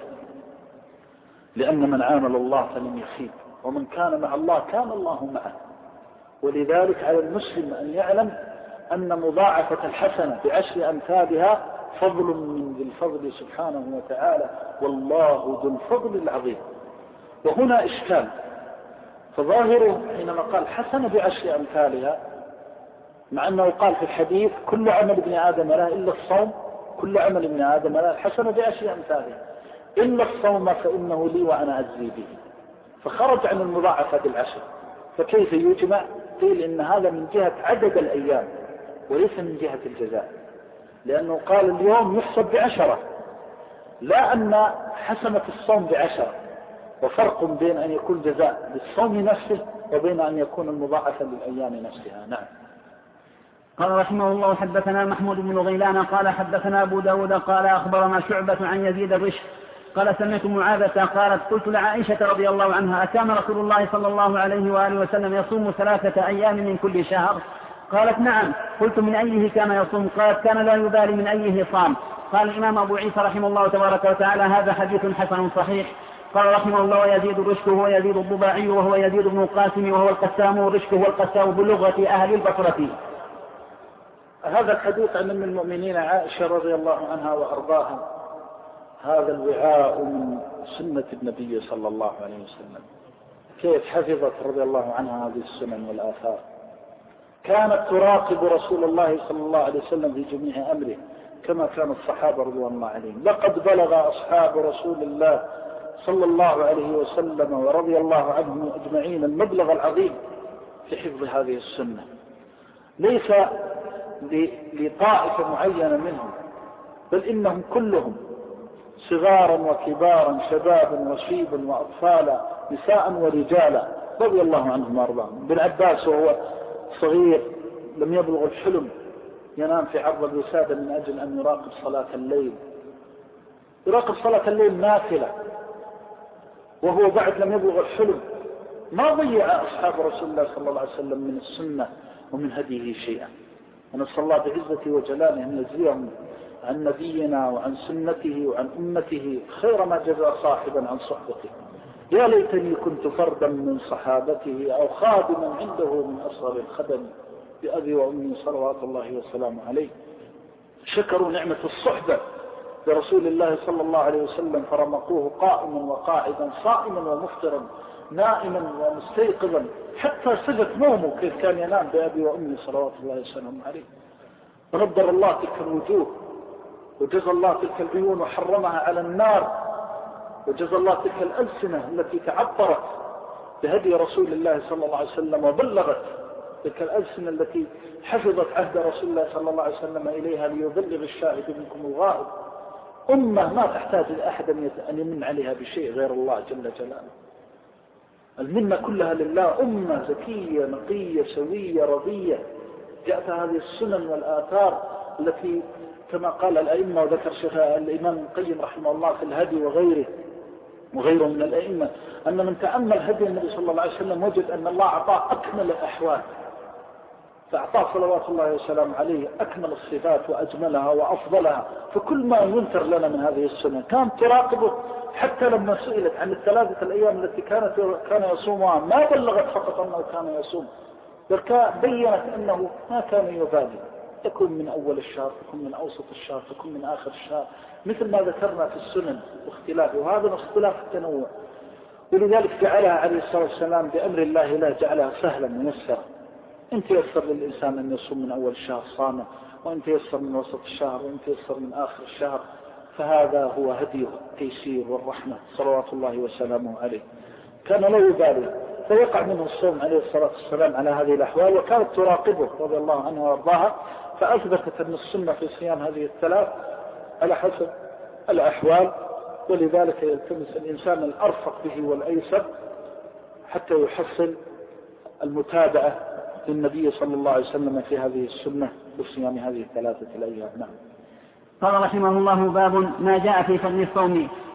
لأن من عامل الله فلن يخيب، ومن كان مع الله كان الله معه. ولذلك على المسلم أن يعلم أن مضاعفة الحسنة ب10 أمثالها فضل من ذي الفضل سبحانه وتعالى، والله ذو الفضل العظيم. وهنا إشكال، فظاهره حينما قال حسنة ب10 أمثالها، مع أنه قال في الحديث كل عمل ابن آدم لا إلا الصوم، كل عمل ابن آدم لا الحسنة ب10 أمثالها إلا الصوم فإنه لي وأنا أجزي به، فخرج عن المضاعفة ب10. فكيف يجمع؟ قيل إن هذا من جهة عدد الأيام وليس من جهة الجزاء، لأنه قال اليوم يحسب ب10، لا أن حسنة الصوم ب10، وفرق بين أن يكون جزاء للصوم نفسه وبين أن يكون المضاعفة للأيام نفسها. نعم. قال رحمه الله حدثنا محمود بن غيلان قال حدثنا أبو داود قال أخبرنا شعبة عن يزيد الرشد قال سمعت معاذة قالت قلت لعائشة رضي الله عنها أكان رسول الله صلى الله عليه وآله وسلم يصوم 3 أيام من كل شهر؟ قالت نعم. قلت من أيه كان يصوم؟ قالت كان لا يبالي من أيه صام. قال الإمام أبو عيسى رحمه الله تبارك وتعالى هذا حديث حسن صحيح. قال رحمه الله ويزيد الرشد هو يزيد الضباعي وهو يزيد بن القاسم وهو القسام، والرشد هو القسام بلغة أهل البصرة. هذا الحديث عن أم المؤمنين عائشة رضي الله عنها وأرضاها، هذا الوعاء من سنة النبي صلى الله عليه وسلم، كيف حفظت رضي الله عنها هذه السنن والآثار. كانت تراقب رسول الله صلى الله عليه وسلم في جميع أمره كما كان الصحابة رضي الله عليهم. لقد بلغ أصحاب رسول الله صلى الله عليه وسلم ورضي الله عنهم أجمعين المبلغ العظيم في حفظ هذه السنة، ليس لطائفة معينة منهم، بل إنهم كلهم صغارا وكبارا، شبابا وشيبا وأطفالا، نساء ورجالا، رضي الله عنهم وارضاهم. ابن عباس وهو صغير لم يبلغ الحلم ينام في عرض الوسادة من أجل أن يراقب صلاة الليل، يراقب صلاة الليل نافلة، وهو بعد لم يبلغ الحلم. ما ضيع أصحاب رسول الله صلى الله عليه وسلم من السنة ومن هديه شيئا، ونسأل الله بعزته وجلاله أن يجزيهم عن نبينا وعن سنته وعن أمته خير ما جزى صاحبا عن صحبته. يا ليتني كنت فردا من صحابته أو خادما عنده من أصغر الخدم، بأبي وأمي صلوات الله وسلامه عليه. شكروا نعمة الصحبة برسول الله صلى الله عليه وسلم فرمقوه قائما وقاعدا، صائما ومفطرا، نائما ومستيقظا، حتى صفة نومه كيف كان ينام بأبي وأمي صلوات الله وسلامه عليه. ونضر الله تلك الوجوه، وجزى الله تلك العيون وحرمها على النار، وجزى الله تلك الألسنة التي تعبرت بهدي رسول الله صلى الله عليه وسلم وبلغت، تلك الألسنة التي حفظت عهد رسول الله صلى الله عليه وسلم إليها ليبلغ الشاهد منكم الغائب. أمة ما تحتاج لأحد أن يمن عليها بشيء غير الله جل جلاله، المنة كلها لله. أمة زكية نقية سوية رضية، جاءت هذه السنن والآثار التي كما قال الأئمة، وذكر شيخ الإمام القيم رحمه الله في الهدي وغيره من الأئمة، أن من تأمل هدي النبي صلى الله عليه وسلم وجد أن الله أعطاه أكمل الأحوال، فأعطاه صلوات الله وسلامه عليه أكمل الصفات وأجملها وأفضلها. فكل ما ينكر لنا من هذه السنة كانت تراقبه، حتى لما سئلت عن ال3 الأيام التي كان يصومها ما بلغت فقط أنه كان يصوم، بل بيّنت أنه ما كان يبالي، تكون من أول الشهر، تكون من أوسط الشهر، تكون من آخر الشهر، مثل ما ذكرنا في السنن واختلافه، وهذا اختلاف التنوع. ولذلك جعلها عليه الصلاة والسلام بأمر الله لا جعلها سهلا ميسرا. إن تيسر للإنسان أن يصوم من أول الشهر صامه، وإن تيسر من وسط الشهر، وإن تيسر من آخر الشهر، فهذا هو هديه التيسير والرحمة صلوات الله وسلامه عليه. كان لا يبالي، فيقع منه الصوم عليه الصلاة والسلام على هذه الأحوال، وكانت تراقبه رضي الله عنها وارضاها، فأثبتت أن السنة في صيام هذه ال3 على حسب الأحوال. ولذلك يلتمس الإنسان الأرفق به والأيسر حتى يحصل المتابعة للنبي صلى الله عليه وسلم في هذه السنة بصيام هذه ال3 الأيام. نعم. قال رحمه الله باب ما جاء في فضل الصوم.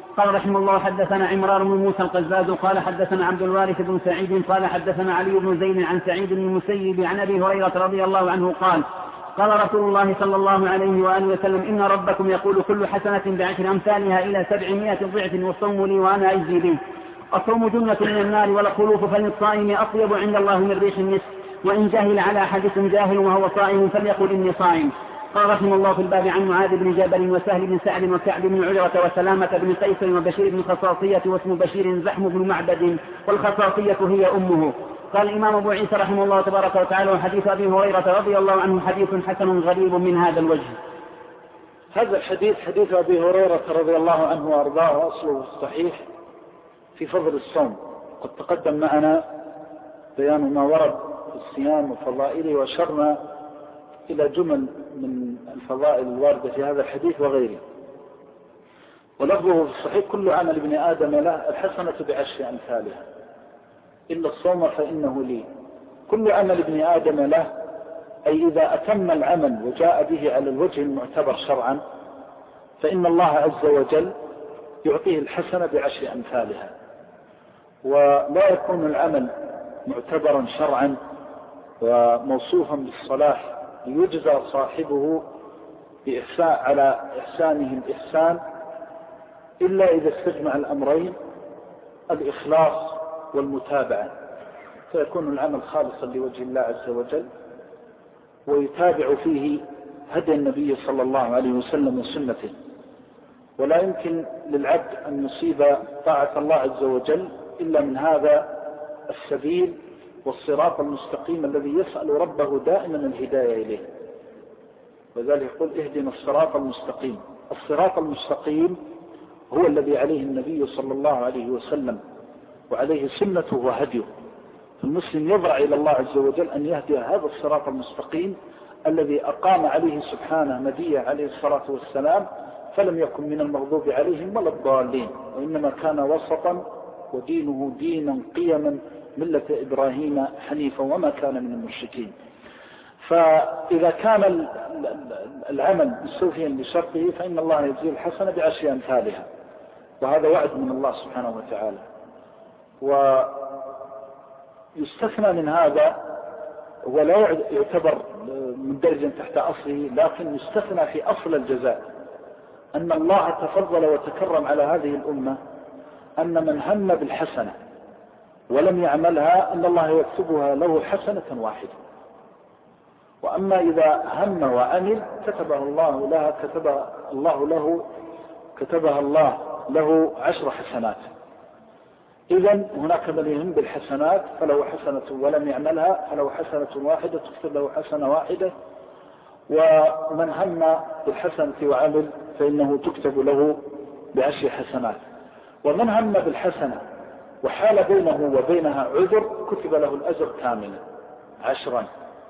قال رحمه الله حدثنا عمران بن موسى القزاز قال حدثنا عبد الوارث بن سعيد قال حدثنا علي بن زيد عن سعيد بن المسيب عن أبي هريرة رضي الله عنه قال قال رسول الله صلى الله عليه وآله وسلم إن ربكم يقول كل حسنة بعشر أمثالها إلى 700 ضعف والصوم لي وأنا أجزي به. الصوم جنة من النار والخلوف فللصائم أطيب عند الله من ريح المسك وإن جهل على أحدكم جاهل وهو صائم فليقل إني صائم. قال رحمه الله في الباب عن معاذ بن جبل وسهل بن سعد وكعب بن عجرة وسلامة بن قيس وبشير بن خصاصية واسم بشير زحم بن معبد والخصاصية هي أمه. قال الإمام أبو عيسى رحمه الله تبارك وتعالى وحديث أبي هريرة رضي الله عنه حديث حسن غريب من هذا الوجه. هذا الحديث حديث أبي هريرة رضي الله عنه وأرضاه أصله الصحيح في فضل الصوم. قد تقدم معنا بيان ما ورد في الصيام وفضائله وشرنا إلى جمل من الفضائل الواردة في هذا الحديث وغيره. ولفظه في الصحيح كل عمل ابن آدم له الحسنة بعشر أمثالها إلا الصوم فإنه لي. كل عمل ابن آدم له أي إذا أتم العمل وجاء به على الوجه المعتبر شرعا فإن الله عز وجل يعطيه الحسنة بعشر أمثالها. ولا يكون العمل معتبرا شرعا وموصوفا بالصلاح ليجزى صاحبه بإحساء على إحسانه الإحسان إلا إذا استجمع الأمرين الإخلاص والمتابعة، فيكون العمل خالصا لوجه الله عز وجل ويتابع فيه هدي النبي صلى الله عليه وسلم وسنته. ولا يمكن للعبد أن يصيب طاعة الله عز وجل إلا من هذا السبيل والصراط المستقيم الذي يسأل ربه دائما الهداية إليه. وذلك يقول اهدنا الصراط المستقيم. الصراط المستقيم هو الذي عليه النبي صلى الله عليه وسلم وعليه سنته وهديه. فالمسلم يضرع إلى الله عز وجل أن يهدي هذا الصراط المستقيم الذي أقام عليه سبحانه نبيه عليه الصلاة والسلام فلم يكن من المغضوب عليهم ولا الضالين وإنما كان وسطا ودينه دينا قيما ملة إبراهيم حنيفا وما كان من المشركين. فإذا كان العمل مستوفيا لشرطه فإن الله يجزي الحسنة بعشر أمثالها، وهذا وعد من الله سبحانه وتعالى. ويستثنى من هذا ولا يعتبر مندرجا تحت أصله، لكن يستثنى في أصل الجزاء أن الله تفضل وتكرم على هذه الأمة أن من هم بالحسنة ولم يعملها أن الله يكتبها له حسنة واحدة. وأما إذا هم وعمل كتبها الله له 10 حسنات. إذن هناك من يهم بالحسنات فله حسنة ولم يعملها فله حسنة واحدة تكتب له حسنة واحدة، ومن هم بالحسنة وعمل فإنه تكتب له ب10 حسنات. ومن هم بالحسنة وحال بينه وبينها عذر كتب له الأجر كاملا 10.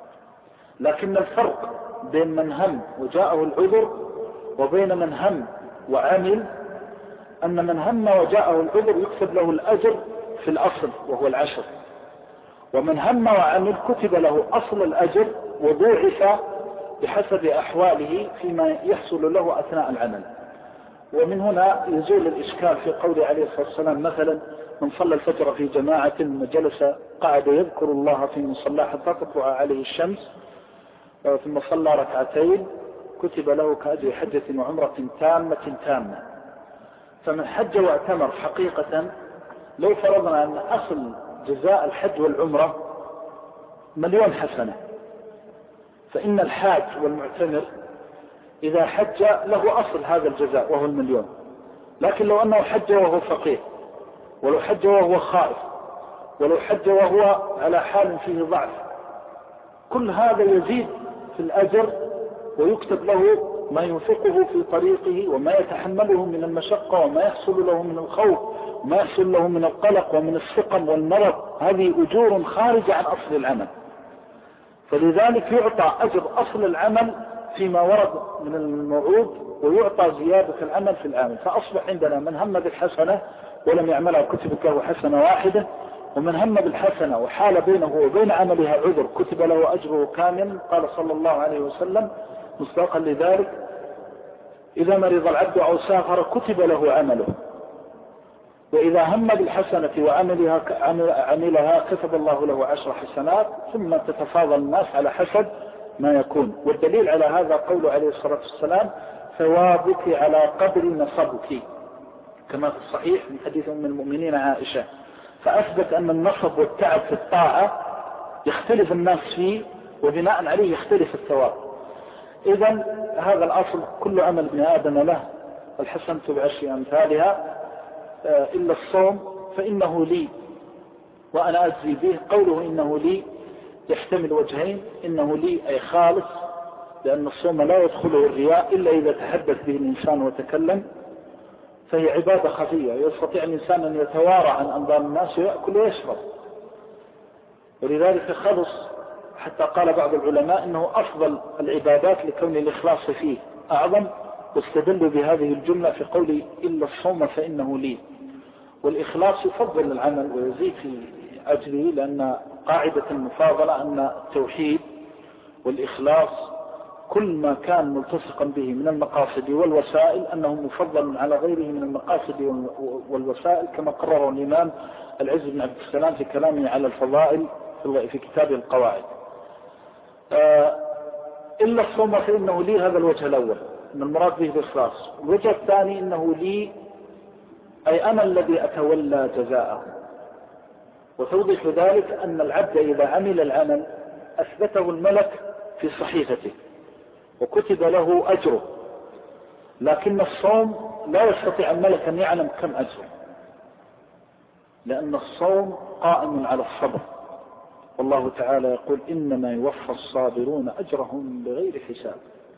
لكن الفرق بين من هم وجاءه العذر وبين من هم وعمل أن من هم وجاءه العذر يكتب له الأجر في الأصل وهو 10، ومن هم وعمل كتب له أصل الأجر وضوعف بحسب أحواله فيما يحصل له أثناء العمل. ومن هنا يزول الإشكال في قول عليه الصلاة والسلام مثلا من صلى الفجر في جماعة وجلس قعد يذكر الله في مصلى حتى تطلع عليه الشمس ثم صلى ركعتين كتب له كأجر حجة وعمرة تامة. فمن حج واعتمر حقيقة لو فرضنا أن أصل جزاء الحج والعمرة 1,000,000 حسنة، فإن الحاج والمعتمر إذا حج له أصل هذا الجزاء وهو 1,000,000. لكن لو أنه حج وهو فقير، ولو حج وهو خائف، ولو حج وهو على حال فيه ضعف، كل هذا يزيد في الأجر ويكتب له ما ينفقه في طريقه وما يتحمله من المشقة وما يحصل له من الخوف وما يحصل له من القلق ومن السقم والمرض. هذه أجور خارجة عن أصل العمل، فلذلك يعطى أجر أصل العمل فيما ورد من الموعود ويعطى زيادة العمل في العمل. فأصبح عندنا من هم بالحسنة ولم يعملها كتبت له حسنة واحدة، ومن هم بالحسنة وحال بينه وبين عملها عذر كتب له أجره كامل. قال صلى الله عليه وسلم مصداقا لذلك إذا مرض العبد أو سافر كتب له عمله وإذا هم بالحسنة وعملها كتب الله له 10 حسنات، ثم تتفاضل الناس على حسب ما يكون. والدليل على هذا قوله عليه الصلاة والسلام: ثوابك على قدر نصبك، كما في الصحيح من حديث أم المؤمنين عائشة. فأثبت أن النصب والتعب في الطاعة يختلف الناس فيه، وبناء عليه يختلف الثواب. إذن هذا الأصل: كل عمل ابن آدم له الحسنة ب10 أمثالها إلا الصوم فإنه لي وأنا أجزي به. قوله إنه لي يحتمل وجهين: إنه لي أي خالص، لأن الصوم لا يدخله الرياء إلا إذا تحدث به الإنسان وتكلم، فهي عبادة خفية يستطيع الإنسان أن يتوارى عن أنظار الناس ويأكل ويشرب، ولذلك خلص، حتى قال بعض العلماء إنه أفضل العبادات لكون الإخلاص فيه أعظم، واستدلوا بهذه الجملة في قول إلا الصوم فإنه لي. والإخلاص يفضل العمل ويزيد في أجله، لأن قاعدة المفاضلة أن التوحيد والإخلاص كل ما كان ملتصقا به من المقاصد والوسائل أنه مفضل على غيره من المقاصد والوسائل، كما قرره الإمام العز بن عبد السلام في كلامه على الفضائل في كتابه القواعد. إلا الصوم فإنه لي، هذا الوجه الأول أن المراد به الإخلاص. الوجه الثاني إنه لي أي أنا الذي أتولى جزاءه. وتوضح ذلك أن العبد إذا عمل العمل أثبته الملك في صحيفته وكتب له أجره، لكن الصوم لا يستطيع الملك أن يعلم كم أجره، لأن الصوم قائم على الصبر، والله تعالى يقول: إنما يوفى الصابرون أجرهم بغير حساب.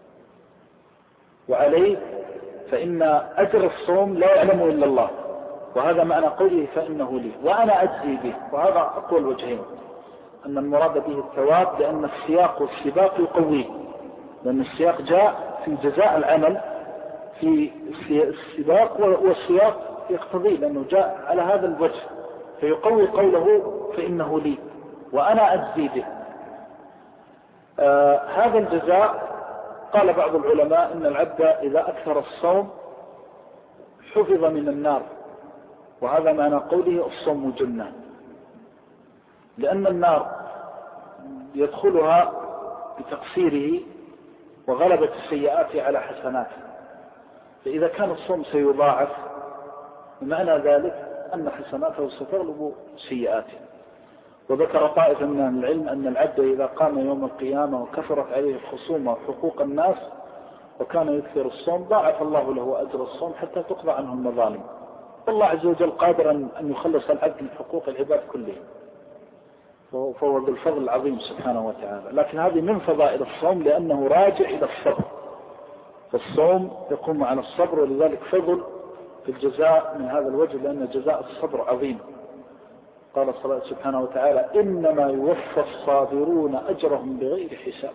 وعليه فإن أجر الصوم لا يعلمه إلا الله، وهذا معنى قوله فإنه لي وأنا أجزي به. وهذا أقوى الوجهين، أن المراد به الثواب، لأن السياق والسباق يقويه، لأن السياق جاء في جزاء العمل في السباق، والسياق يقتضي لأنه جاء على هذا الوجه، فيقوي قوله فإنه لي وأنا أجزي به. هذا الجزاء قال بعض العلماء إن العبد إذا أكثر الصوم حفظ من النار، وهذا معنى قوله الصوم جنة، لأن النار يدخلها بتقصيره وغلبة السيئات على حسناته، فإذا كان الصوم سيضاعف ومعنى ذلك أن حسناته ستغلب سيئاته. وذكر طائفة من العلم أن العبد إذا قام يوم القيامة وكثرت عليه الخصومة وحقوق الناس وكان يكثر الصوم ضاعف الله له أجر الصوم حتى تقضى عنه المظالم. والله عز وجل قادر أن يخلص العبد من حقوق العباد كلهم، فهو بالفضل العظيم سبحانه وتعالى. لكن هذه من فضائل الصوم لأنه راجع إلى الصبر، فالصوم يقوم على الصبر، ولذلك فضل في الجزاء من هذا الوجه، لأن جزاء الصبر عظيم. قال سبحانه وتعالى: إنما يوفى الصابرون أجرهم بغير حساب.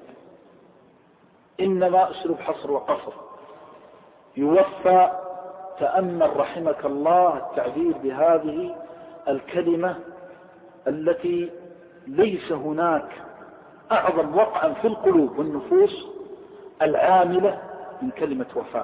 إنما أسلوب حصر وقصر. يوفى، تأمل رحمك الله التعبير بهذه الكلمة التي ليس هناك أعظم وقعا في القلوب والنفوس العاملة من كلمة وفاء.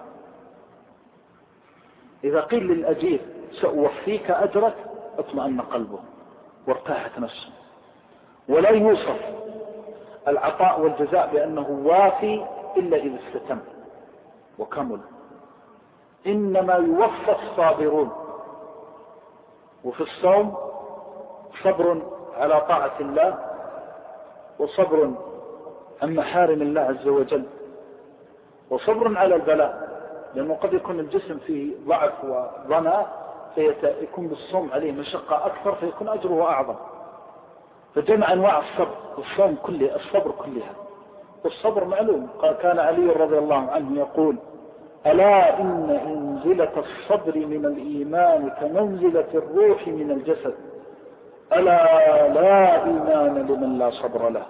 إذا قيل للأجير سأوفيك أجرك اطمأن قلبه وارتاحت نفسه. ولا يوصف العطاء والجزاء بأنه وافي إلا إذا استتم وكمل. إنما يوفى الصابرون. وفي الصوم صبر على طاعة الله، وصبر عن محارم الله عز وجل، وصبر على البلاء، لأنه قد يكون الجسم فيه ضعف وضناء فيكون بالصوم عليه مشقة أكثر فيكون أجره أعظم. فجمع أنواع الصبر، الصوم كله، الصبر كلها. والصبر معلوم، كان علي رضي الله عنه يقول: ألا إن منزلة الصبر من الإيمان كمنزلة الروح من الجسد، ألا لا إيمان لمن لا صبر له،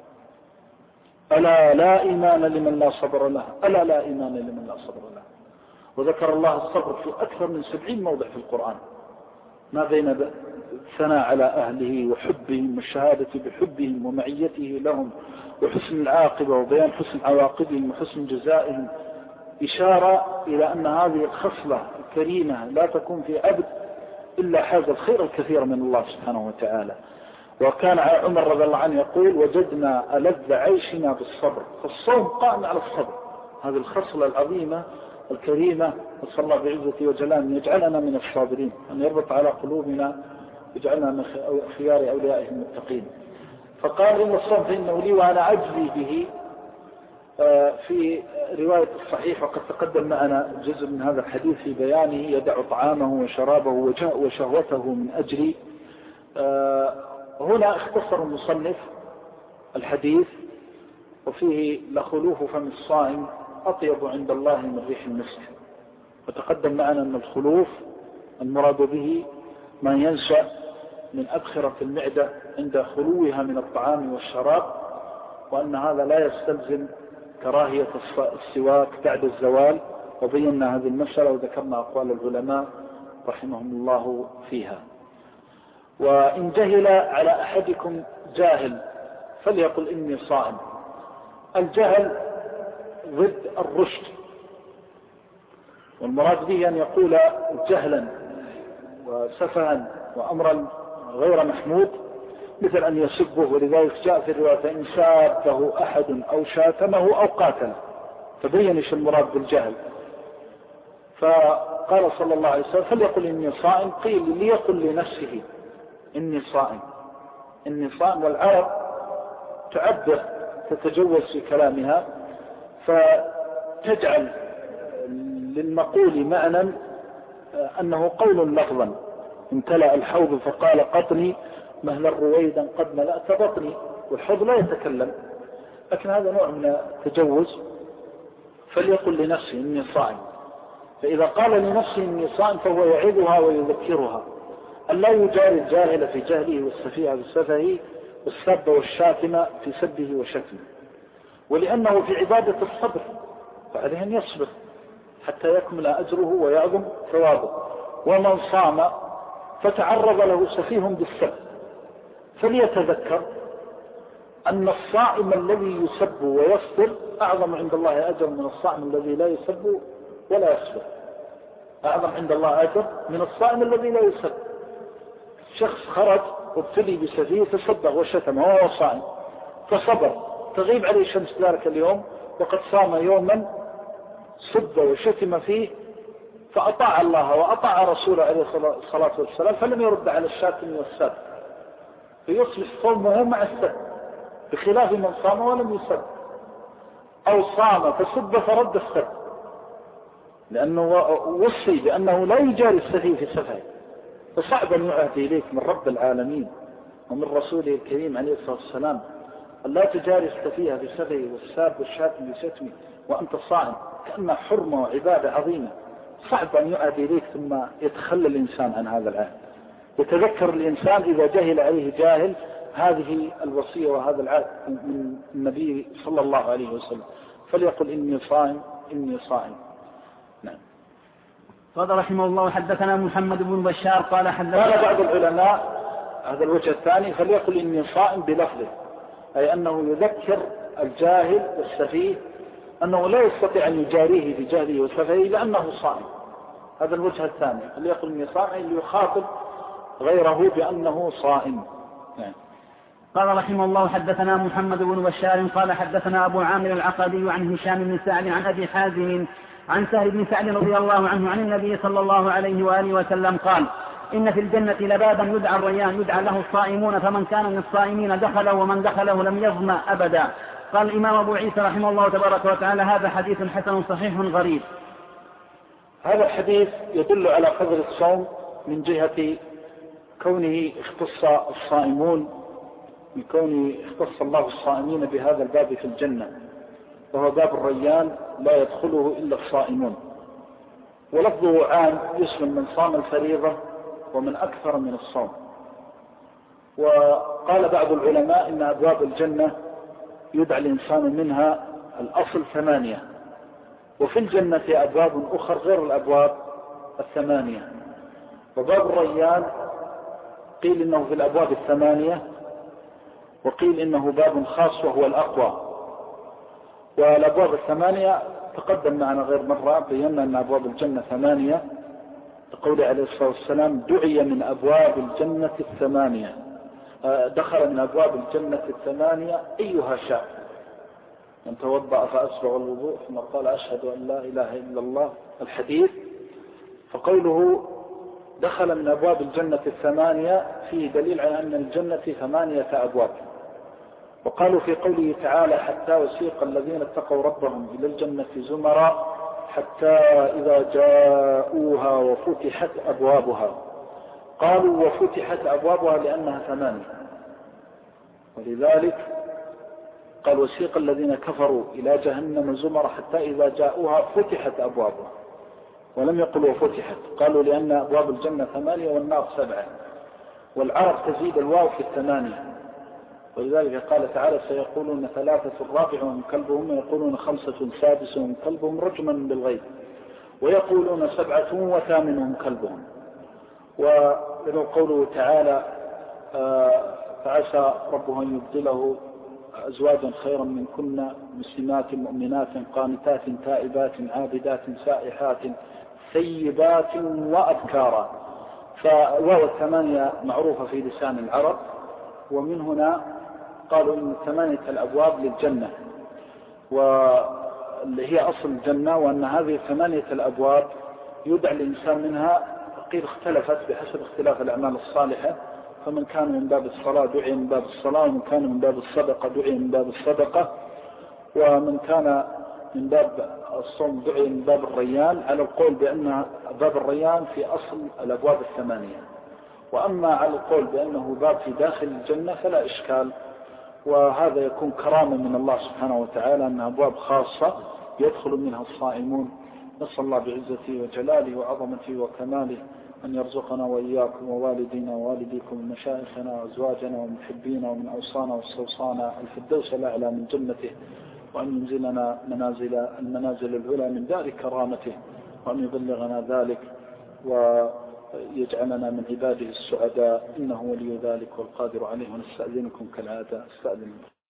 ألا لا إيمان لمن لا صبر له، ألا لا إيمان لمن لا صبر له. وذكر الله الصبر في أكثر من 70 موضع في القرآن، ما بين الثناء على أهله وحبهم والشهادة بحبهم ومعيته لهم وحسن العاقبة وبيان حسن عواقبهم وحسن جزائهم، إشارة إلى أن هذه الخصلة الكريمة لا تكون في عبد إلا حاز الخير الكثير من الله سبحانه وتعالى. وكان عمر رضي الله عنه يقول وجدنا ألذ عيشنا بالصبر، فالصوم قائم على الصبر. هذه الخصلة العظيمة الكريمة، نسأل الله بعزته وجلاله أن يجعلنا من الصابرين، أن يربط على قلوبنا، يجعلنا من خيار أوليائه المتقين. فقال إن الصوم فإنه لي وأنا أجزي به. في رواية الصحيح وقد تقدم معنا جزء من هذا الحديث في بيانه يدع طعامه وشرابه وشهوته من أجلي. هنا اختصر المصنف الحديث وفيه لخلوف فم الصائم أطيب عند الله من ريح المسك. وتقدم معنا أن الخلوف المراد به ما ينشأ من أبخرة المعدة عند خلوها من الطعام والشراب، وأن هذا لا يستلزم كراهية السواك بعد الزوال. وبينا هذه المسألة وذكرنا أقوال العلماء رحمهم الله فيها. وإن جهل على أحدكم جاهل فليقل إني صائم. الجهل ضد الرشد، والمراد به أن يقول جهلا وسفها وأمرا غير محمود، مثل أن يسبه. ولذلك جاء في الرواية فإن سابه أحد أو شاتمه أو قاتل، فبين ايش المراد بالجهل. فقال صلى الله عليه وسلم فليقل إني صائم، قيل ليقل لنفسه إني صائم إني صائم. والعرب تعبر تتجوز في كلامها فتجعل للمقول معنى أنه قول لفظا. امتلأ الحوض فقال قطني مهلا رويدا قد ملأت بطني، والحوض لا يتكلم، لكن هذا نوع من التجوز. فليقل لنفسه إني صائم. فإذا قال لنفسه إني صائم فهو يعظها ويذكرها أن لا يجاري الجاهل في جهله والسفيه بالسفه والسب والشاتم في سبه وشتمه. ولأنه في عبادة الصبر فعليه أن يصبر حتى يكمل أجره ويعظم ثوابه. ومن صام فتعرض له سفيه بالسب فليتذكر أن الصائم الذي يسب ويصبر أعظم عند الله أجر من الصائم الذي لا يسب ولا يصبر. أعظم عند الله أجر من الصائم الذي لا يسب. شخص خرج وابتلي بسفيه فسبه وشتمه وهو صائم فصبر، تغيب عليه الشمس ذلك اليوم وقد صام يوما سب وشتم فيه، فأطاع الله وأطاع رسوله عليه الصلاة والسلام فلم يرد على الشاتم والسب، فيصبح صومه مع السب، بخلاف من صام ولم يسب أو صام فسب فرد السب، لأنه وصي بأنه لا يجاري السفيه في سفه. فصعب أن يعهد إليك من رب العالمين ومن رسوله الكريم عليه الصلاة والسلام أن لا تجاري السفيه في سفه والساب والشاتم بشتمه وأنت صائم، كأنها حرمة وعبادة عظيمة. صعب أن يعهد إليك ثم يتخلى الإنسان عن هذا العهد. يتذكر الإنسان إذا جهل عليه جاهل هذه الوصية وهذا العهد من النبي صلى الله عليه وسلم. فليقل إني صائم إني صائم. نعم. قال رحمه الله حدثنا محمد بن بشار قال قال بعض العلماء هذا الوجه الثاني فليقل إني صائم بلفظه، أي أنه يذكر الجاهل والسفيه أنه لا يستطيع أن يجاريه بجهله وسفهه لأنه صائم. هذا الوجه الثاني فليقل إني صائم، أي يخاطب غيره بأنه صائم. يعني. قال رحمه الله حدثنا محمد بن بشار قال حدثنا أبو عامر العقدي عن هشام بن سعد عن أبي حازم عن سهل بن سعد رضي الله عنه عن النبي صلى الله عليه وآله وسلم قال إن في الجنة لبابا يدعى الريان يدعى له الصائمون، فمن كان من الصائمين دخله ومن دخله لم يظمأ أبدا. قال الإمام أبو عيسى رحمه الله تبارك وتعالى هذا حديث حسن صحيح غريب. هذا الحديث يدل على قدر الصوم من جهة كونه اختص الصائمون، من كونه اختص الله الصائمين بهذا الباب في الجنة، وهو باب الريان لا يدخله إلا الصائمون. ولفظه عام يشمل من صام الفريضة ومن أكثر من الصوم. وقال بعض العلماء إن أبواب الجنة يدعى الإنسان منها الأصل 8، وفي الجنة أبواب أخرى غير الأبواب 8. وباب الريان قيل إنه في الأبواب 8، وقيل إنه باب خاص وهو الأقوى. والأبواب 8 تقدم معنا غير مرة، بينا أن أبواب الجنة 8، قول عليه الصلاة والسلام دعي من أبواب الجنة الثمانية، دخل من أبواب الجنة الثمانية أيها شاء، من توضأ فأسبغ الوضوء ثم قال أشهد أن لا إله إلا الله الحديث. فقوله دخل من أبواب الجنة الثمانية فيه دليل على أن الجنة 8 أبواب. وقالوا في قوله تعالى حتى وسيق الذين اتقوا ربهم إلى الجنة زمرا حتى إذا جاءوها وفتحت أبوابها، قالوا وفتحت أبوابها لأنها 8، ولذلك قال وسيق الذين كفروا إلى جهنم زمرا حتى إذا جاءوها فتحت أبوابها، ولم يقلوا وفتحت، قالوا لأن أبواب الجنة 8 والنار 7، والعرب تزيد الواو في 8، ولذلك قال تعالى سيقولون 3 رابعهم كلبهم ويقولون 5 سادسهم كلبهم رجما بالغيب ويقولون 7 وثامنهم كلبهم. ومن قوله تعالى فعسى ربه أن يبدله أزواجا خيرا من كن مسلمات مؤمنات قانتات تائبات عابدات سائحات ثيبات وأبكارا. فواو 8 معروفة في لسان العرب، ومن هنا قالوا إن 8 الأبواب للجنة واللي هي أصل الجنة، وأن هذه 8 الأبواب يدعى الإنسان منها. قيل اختلفت بحسب اختلاف الأعمال الصالحة، فمن كان من باب الصلاة دعي من باب الصلاة، ومن كان من باب الصدقة دعي من باب الصدقة، ومن كان من باب الصوم دعي من باب الريان، على القول بأن باب الريان في أصل الأبواب 8. وأما على القول بأنه باب في داخل الجنة فلا إشكال، وهذا يكون كرامة من الله سبحانه وتعالى أنها أبواب خاصة يدخل منها الصائمون. نسأل الله بعزته وجلاله وعظمته وكماله أن يرزقنا وإياكم ووالدينا ووالديكم ومشايخنا وأزواجنا ومحبينا ومن أوصانا واستوصانا الفردوس الأعلى من جنته، وأن ينزلنا المنازل العلى من دار كرامته، وأن يبلغنا ذلك ويجعلنا من عباده السعداء، إنه ولي ذلك والقادر عليه. ونستأذنكم كالعادة استأذن